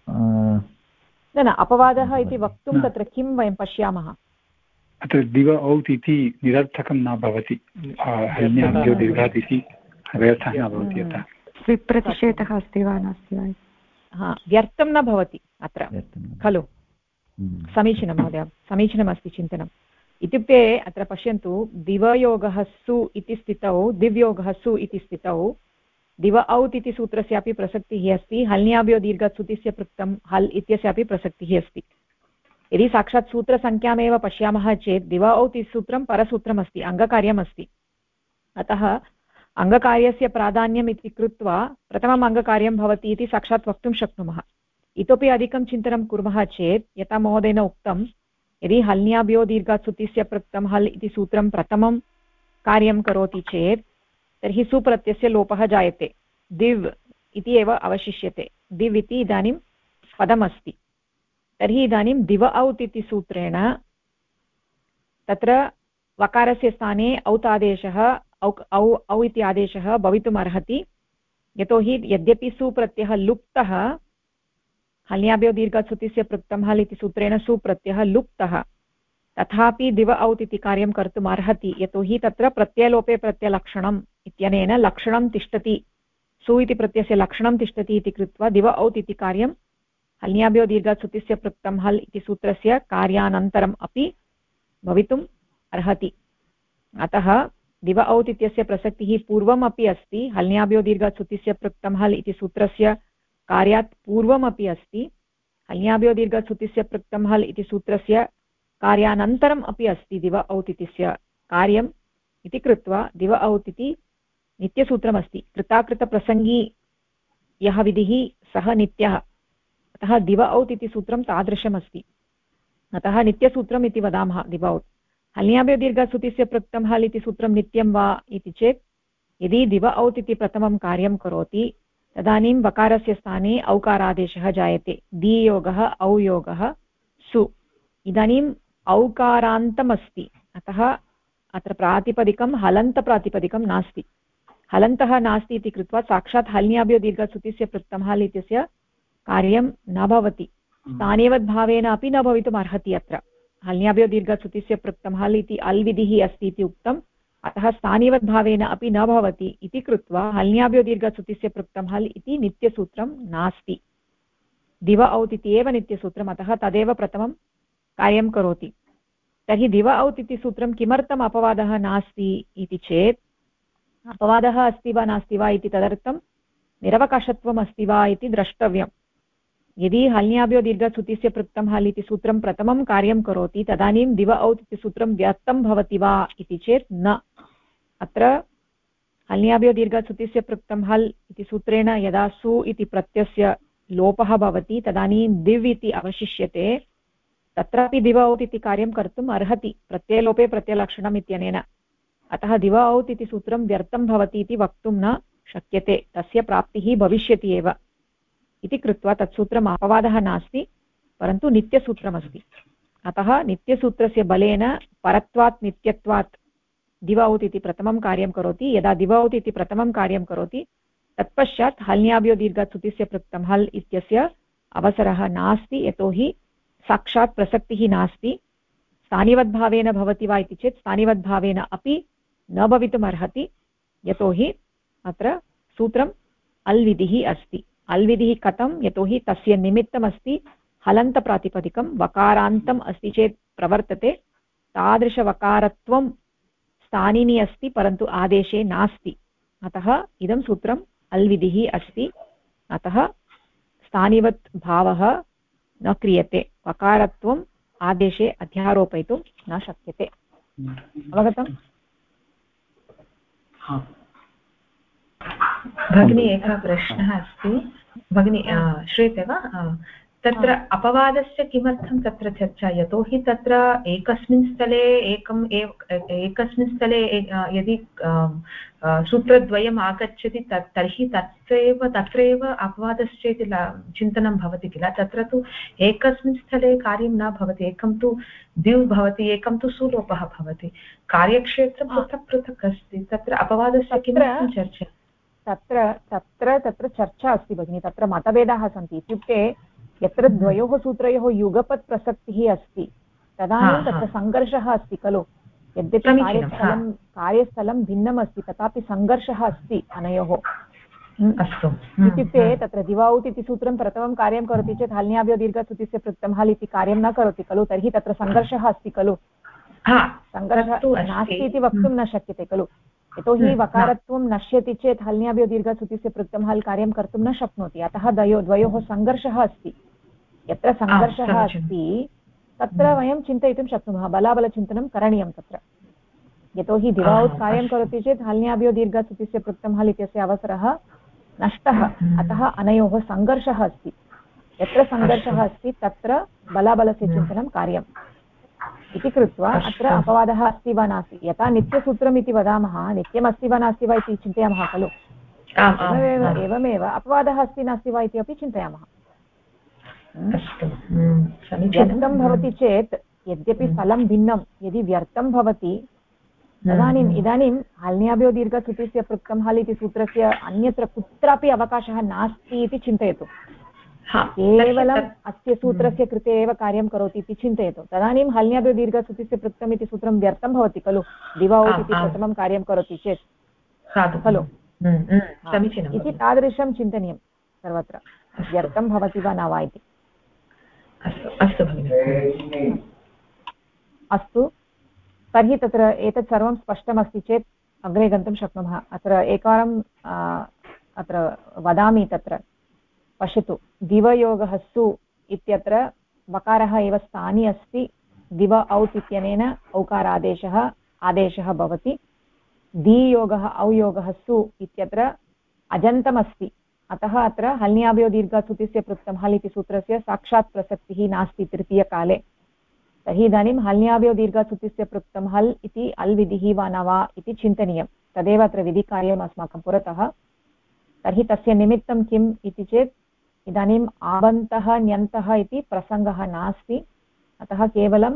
न अपवादः इति वक्तुं तत्र किं वयं पश्यामः अत्र दिव औत् इति निरर्थकं न भवति हल्याभ्यो दीर्घात् इति व्यर्थः न भवति अतः विप्रतिषेधः अस्ति वा नास्ति वा हा व्यर्थं न भवति अत्र खलु समीचीनं महोदय समीचीनमस्ति चिन्तनम् इत्युक्ते अत्र पश्यन्तु दिवयोगः सु इति स्थितौ दिव्योगः सु इति स्थितौ दिव औत् इति सूत्रस्यापि प्रसक्तिः अस्ति हल्न्याभ्यो दीर्घात् सुतिस्य पृक्तं हल् इत्यस्यापि प्रसक्तिः अस्ति यदि साक्षात् सूत्रसङ्ख्यामेव पश्यामः चेत् दिव औत् इति सूत्रं परसूत्रमस्ति अङ्गकार्यमस्ति अतः अङ्गकार्यस्य प्राधान्यम् इति कृत्वा प्रथमम् अङ्गकार्यं भवति इति साक्षात् वक्तुं शक्नुमः इतोपि अधिकं चिन्तनं कुर्मः चेत् यथा महोदयेन उक्तं यदि हल्न्याभ्यो दीर्घात् सुतिस्य पृक्तं हल् इति सूत्रं प्रथमं कार्यं करोति चेत् तर्हि सुप्रत्ययस्य लोपः जायते दिव् इति एव अवशिष्यते दिव् इति इदानीं पदमस्ति तर्हि इदानीं दिव औत् इति सूत्रेण तत्र वकारस्य स्थाने औत् आदेशः औ इति आदेशः भवितुम् अर्हति यतोहि यद्यपि सुप्रत्ययः लुप्तः हल्याभ्यो दीर्घात् सुतिस्य पृक्तं हल् इति सूत्रेण सुप्रत्ययः लुप्तः तथापि दिव औत् इति कार्यं कर्तुम् अर्हति यतोहि तत्र प्रत्ययलोपे प्रत्ययलक्षणम् इत्यनेन लक्षणं तिष्ठति सु इति प्रत्ययस्य लक्षणं तिष्ठति इति कृत्वा दिव औत् इति कार्यं हल्याभ्यो दीर्घात् सुतिस्य पृक्तं हल् इति सूत्रस्य कार्यानन्तरम् अपि भवितुम् अर्हति अतः दिव औत् इत्यस्य प्रसक्तिः पूर्वमपि अस्ति हल्याभ्यो दीर्घात् सुतिस्य पृक्तं हल् इति सूत्रस्य कार्यात् पूर्वमपि अस्ति हल्याभ्यो दीर्घात् सुतिस्य पृक्तं हल् इति सूत्रस्य कार्यानन्तरम् अपि अस्ति दिव औत् इत्यस्य कार्यम् इति कृत्वा दिव औत् इति नित्यसूत्रमस्ति कृताकृतप्रसङ्गी यः विधिः सः नित्यः अतः दिव औत् इति सूत्रं तादृशमस्ति अतः नित्यसूत्रम् इति वदामः दिव औत् हल्याभ्यो दीर्घात् सुतिस्य पृक्तं हल् इति सूत्रं नित्यं वा इति चेत् यदि दिव औत् इति प्रथमं कार्यं करोति तदानीं वकारस्य स्थाने औकारादेशः जायते दीयोगः औयोगः सु इदानीम् औकारान्तमस्ति अतः अत्र प्रातिपदिकं हलन्तप्रातिपदिकं नास्ति हलन्तः नास्ति इति कृत्वा साक्षात् हल्याभ्यो दीर्घात् सुतिस्य पृक्तं हल् इत्यस्य कार्यं न भवति स्थानेवद्भावेन अपि न भवितुम् अर्हति अत्र हल्याभ्यो दीर्घात् सुतिस्य पृक्तं हल् इति अल् विधिः अस्ति इति उक्तम् अतः स्थानीवद्भावेन अपि न भवति इति कृत्वा हल्याभ्यो दीर्घात् सुतिस्य पृक्तं हल् इति नित्यसूत्रं नास्ति दिव औत् इति एव नित्यसूत्रम् अतः तदेव प्रथमं कार्यं करोति तर्हि दिव औत् इति सूत्रं किमर्थम् अपवादः नास्ति इति चेत् अपवादः अस्ति वा नास्ति वा इति तदर्थं निरवकाशत्वम् अस्ति वा इति द्रष्टव्यम् यदि हल्याभ्यो दीर्घात् सुतिस्य पृक्तं हल् इति सूत्रं प्रथमं कार्यं करोति तदानीं दिव औत् इति सूत्रं व्यर्थं भवति वा इति चेत् न अत्र हल्याभ्यो दीर्घात् सुतिस्य पृक्तं हल् इति सूत्रेण यदा सु इति प्रत्ययस्य लोपः भवति तदानीं दिव् इति अवशिष्यते तत्रापि दिव औत् इति कार्यं कर्तुम् अर्हति प्रत्ययलोपे प्रत्ययलक्षणम् इत्यनेन अतः दिव औत् इति सूत्रं व्यर्थं भवति इति वक्तुं न शक्यते तस्य प्राप्तिः भविष्यति एव इति कृत्वा तत्सूत्रम् अपवादः नास्ति परन्तु नित्यसूत्रमस्ति अतः नित्यसूत्रस्य बलेन परत्वात् नित्यत्वात् दिव औत् इति प्रथमं कार्यं करोति यदा दिव औत् इति प्रथमं कार्यं करोति तत्पश्चात् हल्याभ्यो दीर्घात् सुतिस्य पृक्तं हल् इत्यस्य अवसरः नास्ति यतोहि साक्षात् प्रसक्तिः नास्ति स्थानिवद्भावेन भवति वा इति चेत् स्थानिवद्भावेन अपि न भवितुम् अर्हति यतोहि अत्र सूत्रम् अल् विधिः अस्ति अल् विधिः कथं यतोहि तस्य निमित्तमस्ति हलन्तप्रातिपदिकं वकारान्तम् अस्ति चेत् प्रवर्तते तादृशवकारत्वं स्थानिनि अस्ति परन्तु आदेशे नास्ति अतः इदं सूत्रम् अल् विधिः अस्ति अतः स्थानिवत् भावः न क्रियते वकारत्वम् आदेशे अध्यारोपयितुं न शक्यते अवगतम् भगिनी एकः प्रश्नः अस्ति भगिनी, श्रूयते वा? तत्र अपवादस्य किमर्थं तत्र चर्चा? यतोहि तत्र एकस्मिन् स्थले यदि सूत्रद्वयम् आगच्छति तर्हि तत्रैव अपवादस्य इति चिन्तनं भवति किल. तत्र तु एकस्मिन् स्थले कार्यं न भवति, एकं तु द्विः भवति, एकं तु सुलोपः भवति. कार्यक्षेत्रं पृथक् पृथक् अस्ति. तत्र अपवादस्य किमर्थं चर्चा? तत्र चर्चा अस्ति भगिनि. तत्र मतभेदाः सन्ति. इत्युक्ते यत्र द्वयोः सूत्रयोः युगपत् प्रसक्तिः अस्ति तदानीं तत्र सङ्घर्षः अस्ति खलु. यद्यपि कार्यस्थलं भिन्नम् अस्ति तथापि सङ्घर्षः अस्ति अनयोः. इत्युक्ते तत्र दिवाउत् इति सूत्रं प्रथमं कार्यं करोति चेत् हल्न्याभ्यो दीर्घसुतिस्य पृक्तं हल् इति कार्यं न करोति खलु. तर्हि तत्र सङ्घर्षः अस्ति खलु. सङ्घर्षः नास्ति इति वक्तुं न शक्यते खलु. यतोहि वकारत्वं नश्यति चेत् हल्न्याभ्यो दीर्घसुतिस्य पृक्तं हल् कार्यं कर्तुं न शक्नोति. अतः द्वयोः सङ्घर्षः अस्ति. यत्र सङ्घर्षः अस्ति तत्र वयं चिन्तयितुं शक्नुमः. बलाबलचिन्तनं करणीयं तत्र. यतोहि दिवाउत् कार्यं करोति चेत् हल्न्याभ्यो दीर्घसुतिस्य पृक्तं हल् इत्यस्य अवसरः नष्टः. अतः अनयोः सङ्घर्षः अस्ति. यत्र सङ्घर्षः अस्ति तत्र बलाबलस्य चिन्तनं कार्यम् इति कृत्वा अत्र अपवादः अस्ति वा नास्ति. यथा नित्यसूत्रम् इति वदामः, नित्यमस्ति वा नास्ति वा इति चिन्तयामः खलु. एवमेव अपवादः अस्ति नास्ति वा इति अपि चिन्तयामः. व्यर्थं भवति चेत् यद्यपि स्थलं भिन्नं, यदि व्यर्थं भवति तदानीम् इदानीं हल्न्याभ्यो दीर्घसुतिस्य पृक्तं हल् इति सूत्रस्य अन्यत्र कुत्रापि अवकाशः नास्ति इति चिन्तयतु. केवलम् अस्य सूत्रस्य कृते एव कार्यं करोति इति चिन्तयतु. तदानीं हल्न्याभ्यो दीर्घसुतिस्य पृक्तम् इति सूत्रं व्यर्थं भवति खलु. दिवाउत् इति प्रथमं कार्यं करोति चेत् खलु. इति तादृशं चिन्तनीयं सर्वत्र. व्यर्थं भवति वा न वा इति. अस्तु, तर्हि तत्र एतत् सर्वं स्पष्टमस्ति चेत् अग्रे गन्तुं शक्नुमः. अत्र एकवारं अत्र वदामि. तत्र पश्यतु, दिवयोगः सु इत्यत्र वकारः एव स्थाने अस्ति. दिव औत् इत्यनेन औकारादेशः भवति. दीयोगः औयोगः सु इत्यत्र अजन्तमस्ति. अतः अत्र हल्न्याभ्यो दीर्घसुतिस्य पृक्तं हल् इति सूत्रस्य साक्षात् प्रसक्तिः नास्ति तृतीयकाले. तर्हि इदानीं हल्न्याभ्यो दीर्घसुतिस्य पृक्तं हल् इति अल् विधिः वा न वा इति चिन्तनीयं. तदेव अत्र विधिकार्यम् अस्माकं पुरतः. तर्हि तस्य निमित्तं किम् इति चेत् इदानीम् आबन्तः ण्यन्तः इति प्रसङ्गः नास्ति. अतः केवलं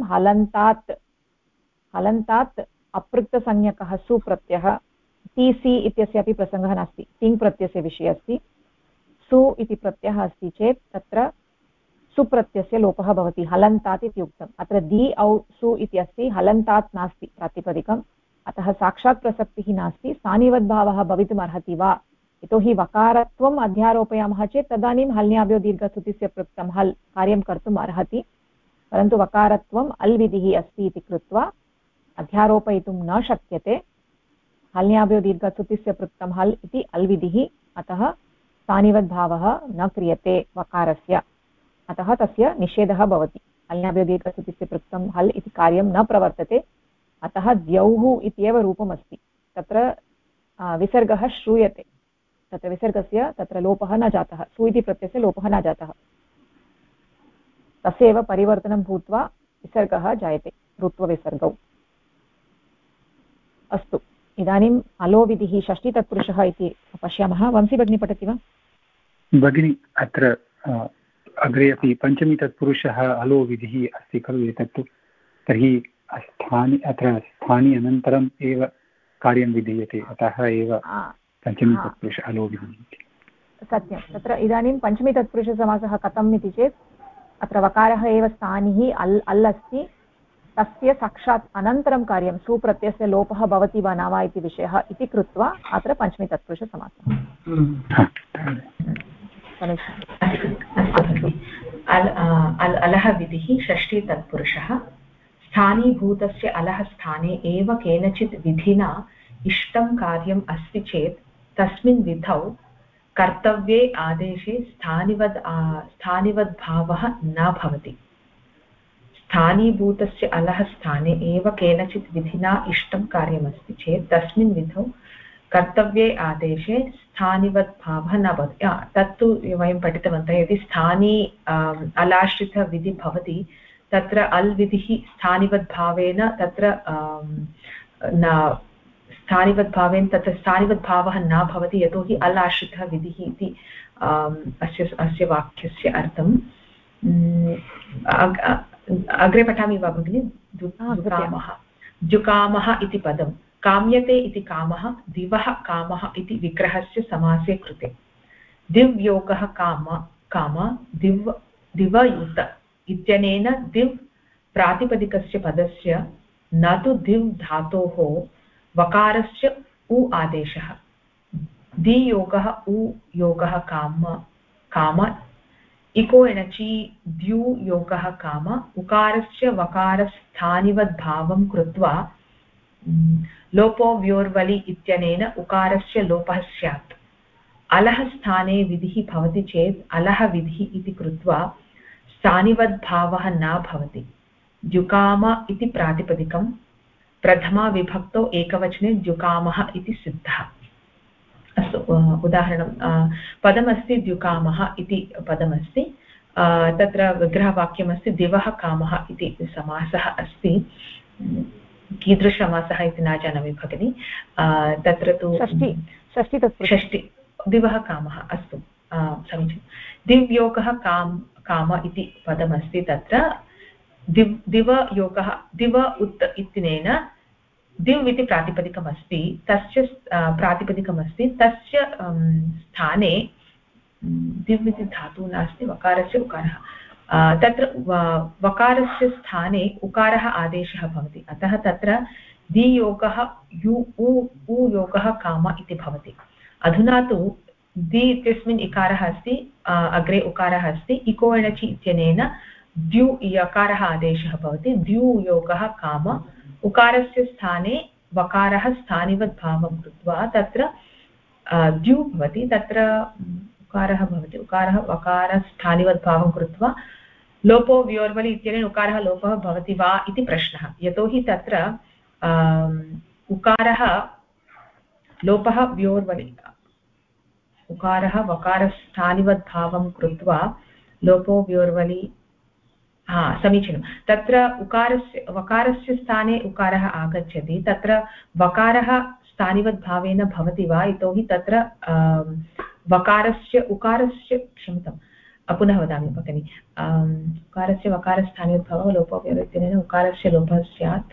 हलन्तात् अपृक्तसंज्ञकः सुप्रत्ययः. टीसी इत्यस्य अपि प्रसङ्गः नास्ति. तिङ् प्रत्ययस्य विषये अस्ति. सु इति प्रत्ययः अस्ति चेत् तत्र सुप्रत्ययस्य लोपः भवति. हलन्तात् इति उक्तम्. अत्र दि औ सु इति अस्ति. हलन्तात् नास्ति प्रातिपदिकम्. अतः साक्षात् प्रसक्तिः नास्ति. स्थानिवद्भावः भवितुमर्हति वा? यतोहि वकारत्वम् अध्यारोपयामः चेत् तदानीं हल्न्याभ्यो दीर्घसुतिस्य पृक्तं हल् कार्यं कर्तुम् अर्हति. परन्तु वकारत्वम् अल् विधिः अस्ति इति कृत्वा अध्यारोपयितुं न शक्यते. हल्न्याभ्यो दीर्घसुतिस्य पृक्तं हल् इति अल् विधिः. अतः स्थानिवद्भावः न क्रियते वकारस्य. अतः तस्य निषेधः भवति. हल्न्याभ्यो दीर्घसुतिस्य पृक्तं हल् इति कार्यं न प्रवर्तते. अतः द्यौः इत्येव रूपमस्ति. तत्र विसर्गः श्रूयते. तत्र विसर्गस्य तत्र लोपः न जातः. सु इति प्रत्ययस्य लोपः न जातः. तस्य एव परिवर्तनं भूत्वा विसर्गः जायते ऋत्वविसर्गौ. अस्तु, इदानीम् अलो विधिः षष्ठीतत्पुरुषः इति पश्यामः. वंशी भगिनी पठति वा? भगिनी, अत्र अग्रे अपि पञ्चमी तत्पुरुषः अलो विधिः अस्ति खलु एतत्तु. तर्हि अत्र स्थानि अनन्तरम् एव कार्यं विधीयते. अतः एव पञ्चमी तत्पुरुष अलो विधिः. सत्यं. तत्र इदानीं पञ्चमी तत्पुरुषसमासः कथम् इति चेत् अत्र वकारः एव स्थानिः अल् अस्ति. तस्य साक्षात् अनन्तरं कार्यं सुप्रत्ययस्य लोपः भवति वा न वा इति विषयः इति कृत्वा अत्र पञ्चमी तत्पुरुषसमासः. अलः विधिः षष्ठी तत्पुरुषः. स्थानीभूतस्य अलः स्थाने एव केनचित् विधिना इष्टं कार्यम् अस्ति चेत् तस्मिन् विधौ कर्तव्ये आदेशे स्थानिवद्भावः न भवति. स्थानीभूतस्य अलः स्थाने एव केनचित् विधिना इष्टं कार्यमस्ति चेत् तस्मिन् विधौ कर्तव्ये आदेशे स्थानिवद्भावः न भवति। तत्तु वयं पठितवन्तः। यदि स्थानी अलाश्रितविधि भवति तत्र अल् विधिः स्थानिवद्भावेन तत्र न स्थानिवद्भावेन तत्र स्थानिवद्भावः न भवति, यतोहि अल् आश्रितः विधिः इति अस्य वाक्यस्य अर्थम्। अग्रे पठामि वा भगिनि? जुकामः इति पदं काम्यते इति कामः, दिवः कामः इति विग्रहस्य समासे कृते। दिव्योगः काम दिवयुत इत्यनेन दिव् प्रातिपदिकस्य पदस्य न तु दिव् धातोः वकारस्य उ आदेशः। दियोगः उ योगः काम इको एणचि द्यू योगः काम उकारस्य वकारस्थानिवद्भावं कृत्वा लोपो व्योर्वलि इत्यनेन उकारस्य लोपः स्यात्। अलः स्थाने विधिः भवति चेत् अलः विधिः इति कृत्वा स्थानिवद्भावः न भवति। द्युकाम इति प्रातिपदिकं, प्रथमा विभक्तौ एकवचने द्युकामः इति सिद्धः। अस्तु, उदाहरणं पदमस्ति द्युकामः इति पदमस्ति। तत्र विग्रहवाक्यमस्ति दिवः कामः इति समासः अस्ति। कीदृशसमासः इति न जानामि भगिनि। तत्र तु षष्टि दिवः कामः। अस्तु, समीचीनं। दिव्योगः काम इति पदमस्ति। तत्र दिवयोगः दिव उत् इत्यनेन दिव् इति प्रातिपदिकमस्ति, तस्य प्रातिपदिकमस्ति, तस्य स्थाने दिव् इति धातुः नास्ति, वकारस्य उकारः। तत्र वकारस्य स्थाने उकारः आदेशः भवति, अतः तत्र दियोगः उ योगः काम इति भवति। अधुना तु दि इत्यस्मिन् इकारः अस्ति, अग्रे उकारः अस्ति, इको एणचि इत्यनेन द्यु यकारः आदेशः भवति। द्यु योगः काम उकारस्य स्थाने वकारः स्थानिवद्भावं कृत्वा तत्र द्यु भवति, तत्र उकारः भवति। उकारः वकारस्थानिवद्भावं कृत्वा लोपो व्योर्वलि इत्यनेन उकारः लोपः भवति वा इति प्रश्नः। यतोहि तत्र उकारः लोपः व्योर्वलि, उकारः वकारस्थानिवद्भावं कृत्वा लोपो व्योर्वलि, समीचीनं। तत्र वकारस्य स्थाने उकारः आगच्छति, तत्र वकारः स्थानिवद्भावेन भवति वा, यतोहि तत्र उकारस्य क्षम्यतां, पुनः वदामि भगिनि। उकारस्य वकारस्थानिवद्भावः लोपो व्योर्वलित्यनेन उकारस्य लोपः स्यात्।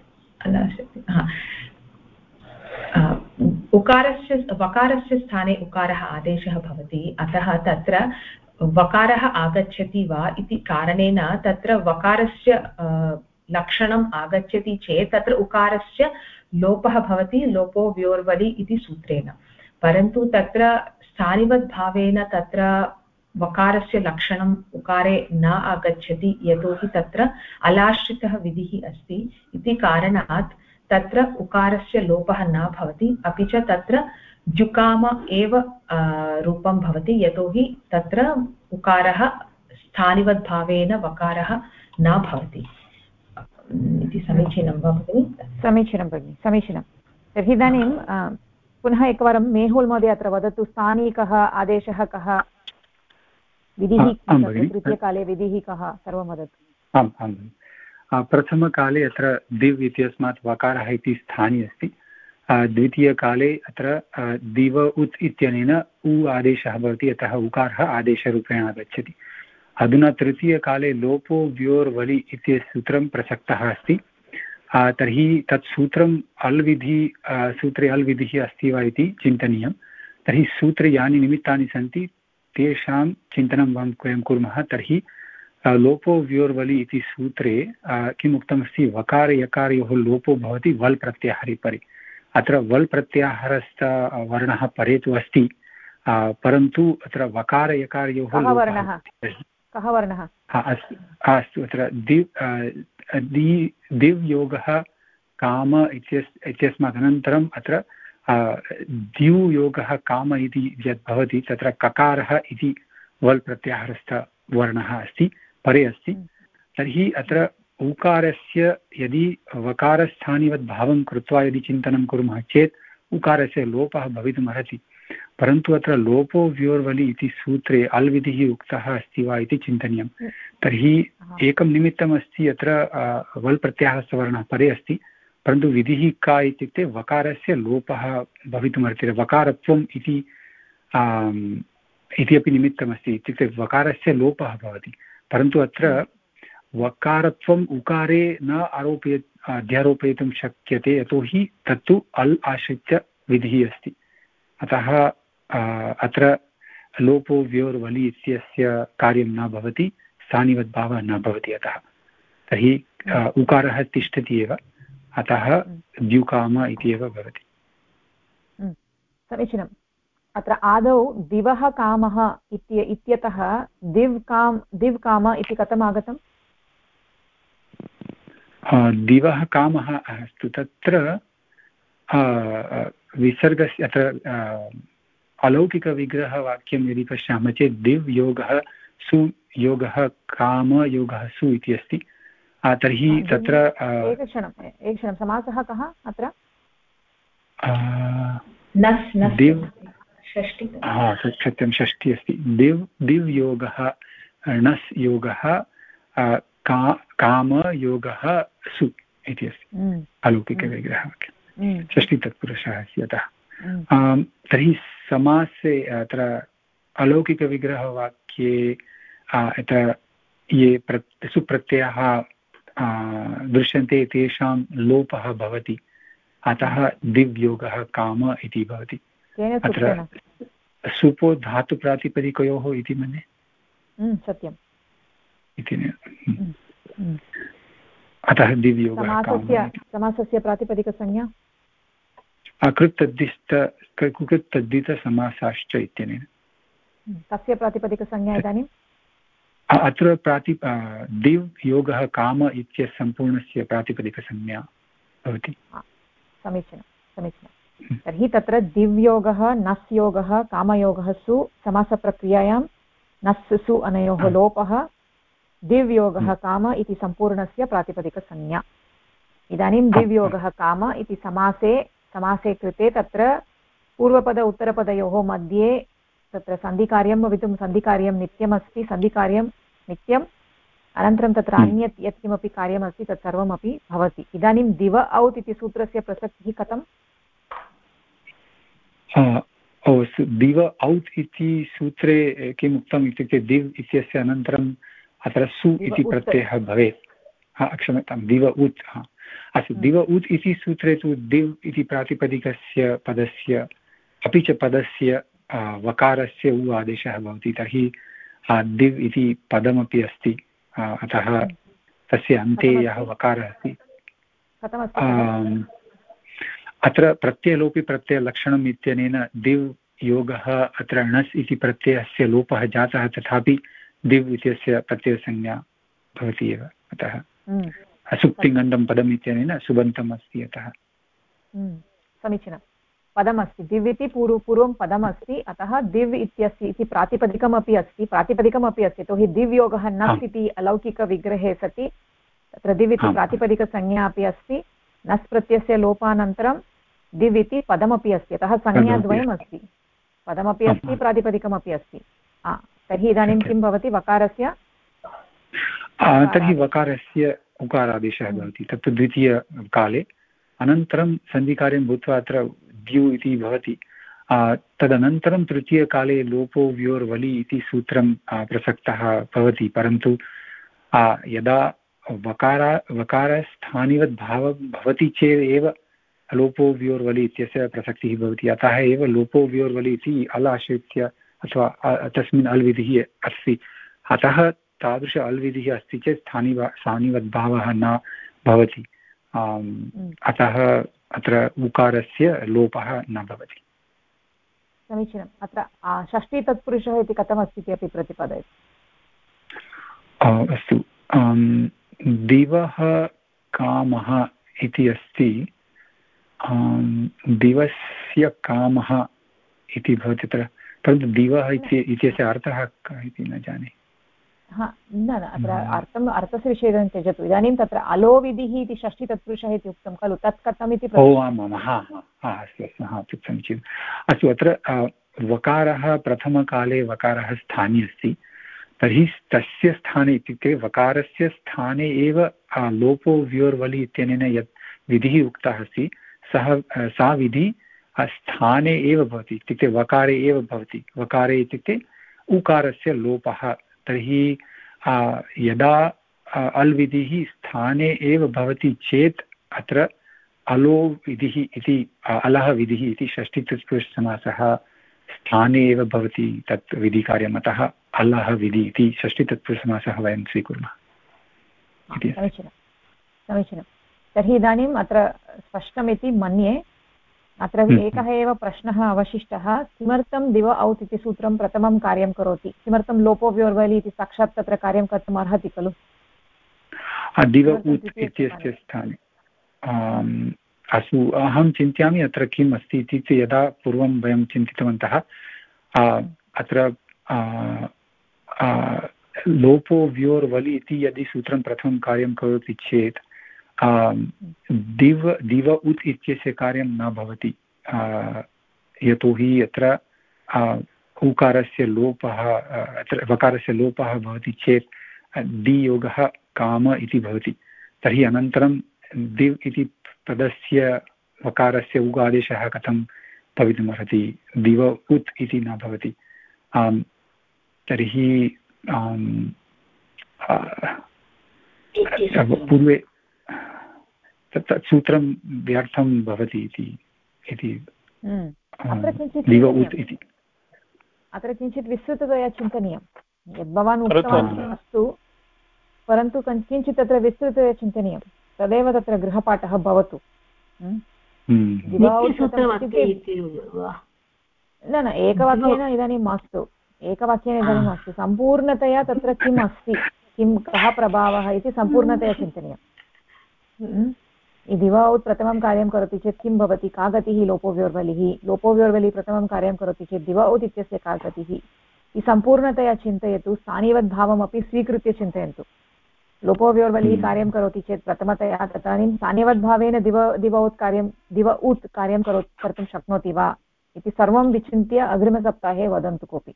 वकारस्य स्थाने उकारः आदेशः भवति, अतः तत्र वकारः आगच्छति वा इति कारणेन तत्र वकारस्य लक्षणम् आगच्छति चेत् तत्र उकारस्य लोपः भवति, लोपो व्योर्वलि इति सूत्रेण। परन्तु तत्र स्थानिवद्भावेन तत्र वकारस्य लक्षणम् उकारे न आगच्छति, यतोहि तत्र अलाश्रितः विधिः अस्ति इति कारणात् तत्र उकारस्य लोपः न भवति, अपि च तत्र जुकाम एव रूपं भवति, यतोहि तत्र उकारः स्थानिवद्भावेन वकारः न भवति इति। समीचीनं वा भगिनि? समीचीनं भगिनि, समीचीनं। तर्हि इदानीं पुनः एकवारं मेहुल् महोदय अत्र वदतु, स्थानिकः आदेशः कः, विधिः तृतीयकाले विधिः कः, सर्वं वदतु। आम् आम्, प्रथमकाले अत्र दिव् इत्यस्मात् वकारः इति स्थानी अस्ति। द्वितीयकाले अत्र दिव उत् इत्यनेन उ आदेशः भवति, अतः उकारः आदेशरूपेण आगच्छति। अधुना तृतीयकाले लोपो व्योर्वलि इत्यस्य सूत्रं प्रसक्तः अस्ति। तर्हि तत् सूत्रम् सूत्रे अल् विधिः अस्ति वा इति चिन्तनीयं। तर्हि सूत्रे यानि निमित्तानि सन्ति तेषां चिन्तनं वयं कुर्मः। तर्हि लोपो व्योर्वलि इति सूत्रे किम् उक्तमस्ति, वकार यकारयोः लोपो भवति वल् प्रत्याहारे परे। अत्र वल् प्रत्याहारस्थ वर्णः परे तु अस्ति, परन्तु अत्र वकार यकारयोः कः वर्णः? अस्तु, अत्र दिव् योगः काम इत्यस्मात् अनन्तरम् अत्र द्युयोगः काम इति यद् भवति तत्र ककारः इति वल् प्रत्याहारस्थ वर्णः अस्ति, परे अस्ति। तर्हि अत्र उकारस्य यदि वकारस्थानिवद्भावं कृत्वा यदि चिन्तनं कुर्मः चेत् उकारस्य लोपः भवितुमर्हति। परन्तु अत्र लोपो व्योर्वलि इति सूत्रे अल् विधिः उक्तः अस्ति वा इति चिन्तनीयं। तर्हि एकं निमित्तम् अस्ति, अत्र वल् प्रत्याहारः सवर्णः परे अस्ति, परन्तु विधिः का इत्युक्ते वकारस्य लोपः भवितुमर्हति। वकारत्वम् इति अपि निमित्तमस्ति, इत्युक्ते वकारस्य लोपः भवति, परन्तु अत्र वकारत्वम् उकारे न अध्यारोपयितुं शक्यते, यतोहि तत्तु अल् आश्रित्य विधिः अस्ति। अतः अत्र लोपो व्योर्वलि इत्यस्य कार्यं न भवति, स्थानिवद्भावः न भवति। अतः तर्हि उकारः तिष्ठति एव, अतः द्युकाम इति एव भवति। समीचीनम्। अत्र आदौ दिवः कामः इत्यतः दिव्काम इति कथम् आगतम्? दिवः कामः अस्तु, तत्र विसर्गस्य अत्र अलौकिकविग्रहवाक्यं यदि पश्यामः चेत् दिव् योगः सु योगः काम योगः सु इति अस्ति। तर्हि तत्र एकक्षणं समासः कः अत्र? दिव् सत्यं षष्ठी अस्ति। दिव् योगः णस् योगः काम योगः सु इति अस्ति अलौकिकविग्रहवाक्यं, षष्ठी तत्पुरुषः अस्ति। अतः तर्हि समासे अत्र अलौकिकविग्रहवाक्ये अत्र ये सुप्रत्ययाः दृश्यन्ते तेषां लोपः भवति, अतः दिव्योगः काम इति भवति। अत्र सुपो धातुप्रातिपदिकयोः इति मन्ये सत्यम् इति, अतः दिव्योगः समासस्य प्रातिपदिकसंज्ञा कृत्तद्धितसमासाश्च इत्यनेन। कस्य प्रातिपदिकसंज्ञा इदानीम्? अत्र दिव् योगः काम इत्यस्य सम्पूर्णस्य प्रातिपदिकसंज्ञा भवति। समीचीनं। तर्हि तत्र दिव्योगः नस् योगः कामयोगः सु समासप्रक्रियायां नस् सु अनयोः लोपः दिव्योगः काम इति सम्पूर्णस्य प्रातिपदिकसंज्ञा। इदानीं दिव्योगः काम इति समासे कृते तत्र पूर्वपद उत्तरपदयोः मध्ये तत्र सन्धिकार्यं भवितुं सन्धिकार्यं नित्यमस्ति, सन्धिकार्यं नित्यम्, अनन्तरं तत्र अन्यत् यत्किमपि कार्यमस्ति तत्सर्वमपि भवति। इदानीं दिव औत् इति सूत्रस्य प्रसक्तिः कथम्? दिव औत् इति सूत्रे किम् उक्तम् इत्युक्ते दिव् इत्यस्य अनन्तरम् अत्र सु इति प्रत्ययः भवेत्। क्षम्यतां, दिव उत्। अस्तु, दिव उत् इति सूत्रे तु दिव् इति प्रातिपदिकस्य पदस्य अपि च पदस्य वकारस्य उ आदेशः भवति। तर्हि दिव् इति पदमपि अस्ति, अतः तस्य अन्ते यः वकारः अस्ति अत्र प्रत्ययलोपि प्रत्ययलक्षणम् इत्यनेन दिव् योगः अत्र णस् इति प्रत्ययस्य लोपः जातः, तथापि दिव् इत्यस्य प्रत्ययसंज्ञा भवति एव। अतः असुप्तिङन्दं पदम् इत्यनेन सुबन्तम् अस्ति। अतः समीचीनं, पदमस्ति दिव् इति पूर्वं पदमस्ति, अतः दिव् इत्यस्य इति प्रातिपदिकमपि अस्ति। यतोहि दिव्योगः नस् इति अलौकिकविग्रहे सति तत्र दिव् इति प्रातिपदिकसंज्ञा अपि अस्ति, नस् प्रत्ययस्य लोपानन्तरं दिव् इति पदमपि अस्ति, अतः संज्ञाद्वयम् अस्ति, पदमपि अस्ति प्रातिपदिकमपि अस्ति। तर्हि इदानीं किं भवति? तर्हि वकारस्य उकारादेशः भवति, तत्तु द्वितीयकाले। अनन्तरं सन्धिकार्यं भूत्वा अत्र द्यु इति भवति। तदनन्तरं तृतीयकाले लोपो व्योर्वलि इति सूत्रं प्रसक्तः भवति, परन्तु यदा वकारस्थानिवद् भावः भवति चेदेव लोपो व्योर्वलि इत्यस्य प्रसक्तिः भवति। अतः एव लोपो व्योर्वलि इति अल् आश्रित्य अथवा तस्मिन् अल् विधिः अस्ति। अतः तादृश अल् विधिः अस्ति चेत् स्थानिवद्भावः न भवति, अतः अत्र उकारस्य लोपः न भवति। समीचीनम्। अत्र षष्ठी तत्पुरुषः इति कथमस्ति इति अपि प्रतिपादयति। अस्तु, दिवः कामः इति अस्ति, दिवस्य कामः इति भवति अत्र, परन्तु दिवः इत्यस्य अर्थः कः इति न जाने। न अत्र अर्थस्य विषये इदानीं त्यजतु। इदानीं तत्र अलो विधिः इति षष्ठी तत्पुरुषः इति उक्तं खलु, तत् कथम् इति? अस्तु अस्तु, तत् समीचीनम्। अस्तु, अत्र वकारः प्रथमकाले वकारः स्थाने अस्ति, तर्हि तस्य स्थाने इत्युक्ते वकारस्य स्थाने एव लोपो व्योर्वलि इत्यनेन यत् विधिः उक्तः अस्ति सा विधिः स्थाने एव भवति, इत्युक्ते वकारे एव भवति। वकारे इत्युक्ते उकारस्य लोपः। तर्हि यदा अल् विधिः स्थाने एव भवति चेत् अत्र अलो विधिः इति अलः विधिः इति षष्ठीतत्पुरुषसमासः स्थाने एव भवति तत् विधिकार्यम्, अतः अलः विधि इति षष्ठीतत्पुरुषसमासः वयं स्वीकुर्मः। समीचीनं। तर्हि इदानीम् अत्र स्पष्टमिति मन्ये। अत्र एकः एव प्रश्नः अवशिष्टः, किमर्थं दिव औत् इति सूत्रं प्रथमं कार्यं करोति, किमर्थं लोपो व्योर्वलि इति साक्षात् तत्र कार्यं कर्तुम् अर्हति खलु? दिव उत् इत्यस्य स्थाने अहं चिन्तयामि अत्र किम् अस्ति इत्युक्ते यदा पूर्वं वयं चिन्तितवन्तः अत्र लोपो व्योर्वलि इति यदि सूत्रं प्रथमं कार्यं करोति चेत् दिव उत् इत्यस्य कार्यं न भवति, यतोहि अत्र उकारस्य लोपः अत्र वकारस्य लोपः भवति चेत् दियोगः काम इति भवति। तर्हि अनन्तरं दिव् इति पदस्य वकारस्य उगादेशः कथं भवितुमर्हति, दिव उत् इति न भवति। तर्हि पूर्वे तत् सूत्रं व्यर्थं भवति इति दिव उत् इति अत्र किञ्चित् विस्तृततया चिन्तनीयं। यद् भवान् उक्तवान् अस्तु, परन्तु किञ्चित् तत्र विस्तृततया चिन्तनीयं, तदेव तत्र गृहपाठः भवतु। न एकवाक्येन इदानीं मास्तु, एकवाक्येन इदानीं मास्तु, सम्पूर्णतया तत्र किम् अस्ति, किं कः प्रभावः इति सम्पूर्णतया चिन्तनीयम्। दिव औत् प्रथमं कार्यं करोति चेत् किं भवति, का गतिः लोपो व्योर्वलिः, लोपो व्योर्वलिः प्रथमं कार्यं करोति चेत् दिव औत् इत्यस्य का गतिः इति सम्पूर्णतया चिन्तयतु। स्थानीयवद्भावमपि स्वीकृत्य चिन्तयन्तु। लोपो व्योर्वलिः कार्यं करोति चेत् प्रथमतया तदानीं स्थानीयवद्भावेन दिव उत् कार्यं कर्तुं शक्नोति वा इति सर्वं विचिन्त्य अग्रिमसप्ताहे वदन्तु कोऽपि।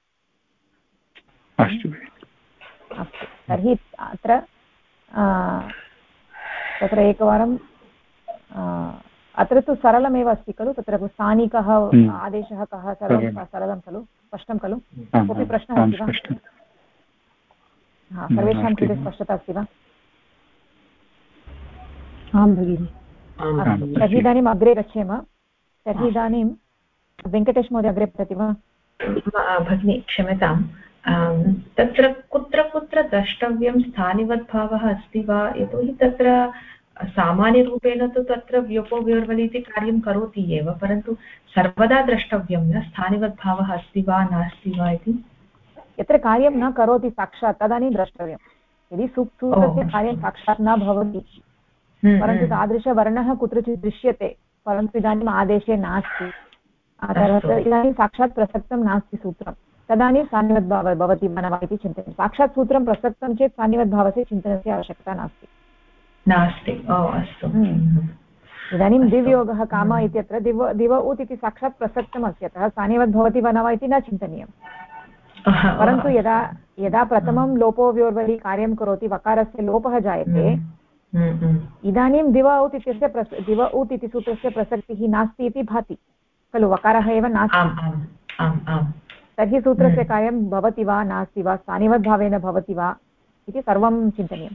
अस्तु, तर्हि अत्र तत्र एकवारं अत्र तु सरलमेव अस्ति खलु, तत्र स्थानिकः आदेशः कः, सरलं खलु, स्पष्टं खलु? कोऽपि प्रश्नः अस्ति वा? सर्वेषां कृते स्पष्टता अस्ति वा? आं भगिनि। तर्हि इदानीम् अग्रे गच्छेम। तर्हि इदानीं वेङ्कटेश महोदय अग्रे पठति वा? भगिनि क्षम्यताम्, तत्र कुत्र कुत्र द्रष्टव्यं स्थानिवद्भावः अस्ति वा? यतोहि तत्र सामान्यरूपेण तु तत्र व्योपो व्योर्वलि इति कार्यं करोति एव, परन्तु सर्वदा द्रष्टव्यं न स्थानिवद्भावः अस्ति वा नास्ति वा इति। यत्र कार्यं न करोति साक्षात् तदानीं द्रष्टव्यं। यदि सूत्रस्य कार्यं साक्षात् न भवति परन्तु तादृशवर्णः कुत्रचित् दृश्यते परन्तु इदानीम् आदेशे नास्ति, इदानीं साक्षात् प्रसक्तं नास्ति सूत्रं, तदानीं स्थानिवद्भावः भवति वा न वा इति चिन्तनीयं। साक्षात् सूत्रं प्रसक्तं चेत् स्थानिवद्भावस्य चिन्तनस्य आवश्यकता नास्ति। अस्तु। इदानीं दिव्योगः काम इत्यत्र दिव उत् इति साक्षात् प्रसक्तम् अस्ति, अतः स्थानिवद् भवति वा न वा इति न चिन्तनीयं। परन्तु यदा प्रथमं लोपो व्योर्वलि कार्यं करोति, वकारस्य लोपः जायते, इदानीं दिव उत् इति सूत्रस्य प्रसक्तिः नास्ति इति भाति खलु, वकारः एव नास्ति। तर्हि सूत्रस्य कार्यं भवति वा नास्ति वा, स्थानिवद्भावेन भवति वा इति सर्वं चिन्तनीयम्।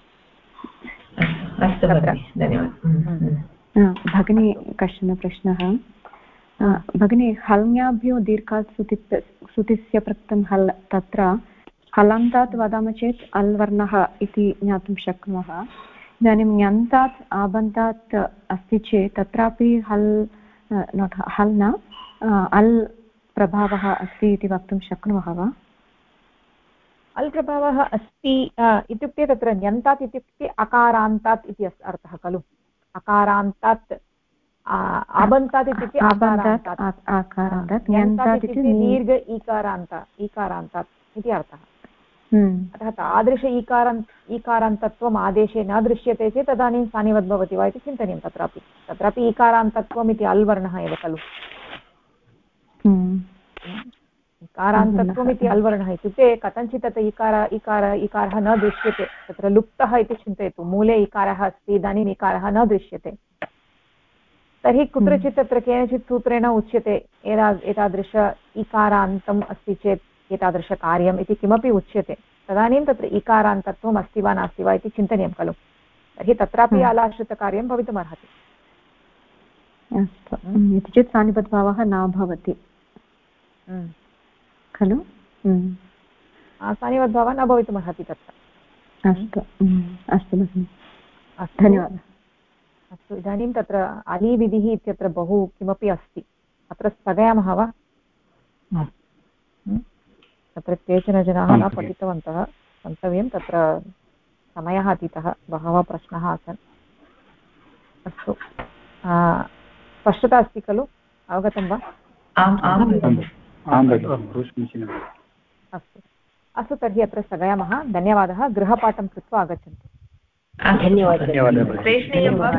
भगिनी कश्चन प्रश्नः भगिनी, हल्ङ्याभ्यो दीर्घात् सुतिस्य प्रक्तं हल्, तत्र हलन्तात् वदामः चेत् अल् वर्णः इति ज्ञातुं शक्नुमः। इदानीं ञन्तात् आबन्तात् अस्ति चेत् तत्रापि हल् न अल् प्रभावः अस्ति इति वक्तुं शक्नुमः वा? अल् प्रभावः अस्ति इत्युक्ते तत्र ञन्तात् इत्युक्ते अकारान्तात् इति अर्थः खलु। अकारान्तात् आबन्तात् इत्युक्ते आकारान्तात्, ञन्तात् इत्युक्ते दीर्घ ईकारान्तात् इति अर्थः। अतः तादृश ईकारान्तत्वम् आदेशे न दृश्यते चेत् तदानीं स्थानिवद् भवति वा इति चिन्तनीयं। तत्रापि ईकारान्तत्वम् इति अल् वर्णः एव खलु। इकारान्तत्वम् इति अल्वर्णः इत्युक्ते कथञ्चित् तत्र इकारः न दृश्यते तत्र लुप्तः इति चिन्तयतु मूले इकारः अस्ति इदानीम् इकारः न दृश्यते तर्हि कुत्रचित् तत्र केनचित् सूत्रेण उच्यते एतादृश इकारान्तम् अस्ति चेत् एतादृशकार्यम् इति किमपि उच्यते तदानीं तत्र इकारान्तत्वम् अस्ति वा नास्ति वा इति चिन्तनीयं खलु तर्हि तत्रापि आलाश्रितकार्यं भवितुमर्हति अस्तु इति चेत् सानिपद्भावः न भवति खलु सानिवद्भावः न भवितुमर्हति तत्र अस्तु अस्तु भगिनि धन्यवादः अस्तु इदानीं तत्र अलीविधिः इत्यत्र बहु किमपि अस्ति अत्र स्थगयामः वा तत्र केचन जनाः न पठितवन्तः गन्तव्यं तत्र समयः अतीतः बहवः प्रश्नाः आसन् अस्तु स्पष्टता अस्ति खलु अवगतं वा अस्तु अस्तु तर्हि अत्र स्थगयामः धन्यवादः गृहपाठं कृत्वा आगच्छन्तु धन्यवादः प्रेषणीयं वा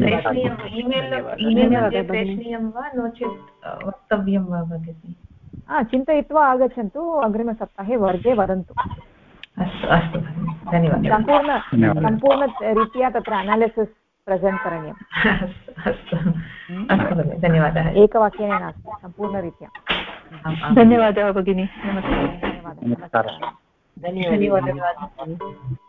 प्रेषणीयं वा नो चेत् वक्तव्यं वा भगिनि चिन्तयित्वा आगच्छन्तु अग्रिमसप्ताहे वर्गे वदन्तु अस्तु अस्तु धन्यवादः सम्पूर्णरीत्या तत्र अनालिसिस् प्रेसेण्ट् करणीयम् अस्तु अस्तु धन्यवादः एकवाक्येन नास्ति सम्पूर्णरीत्या धन्यवादः भगिनी धन्यवादः धन्यवादः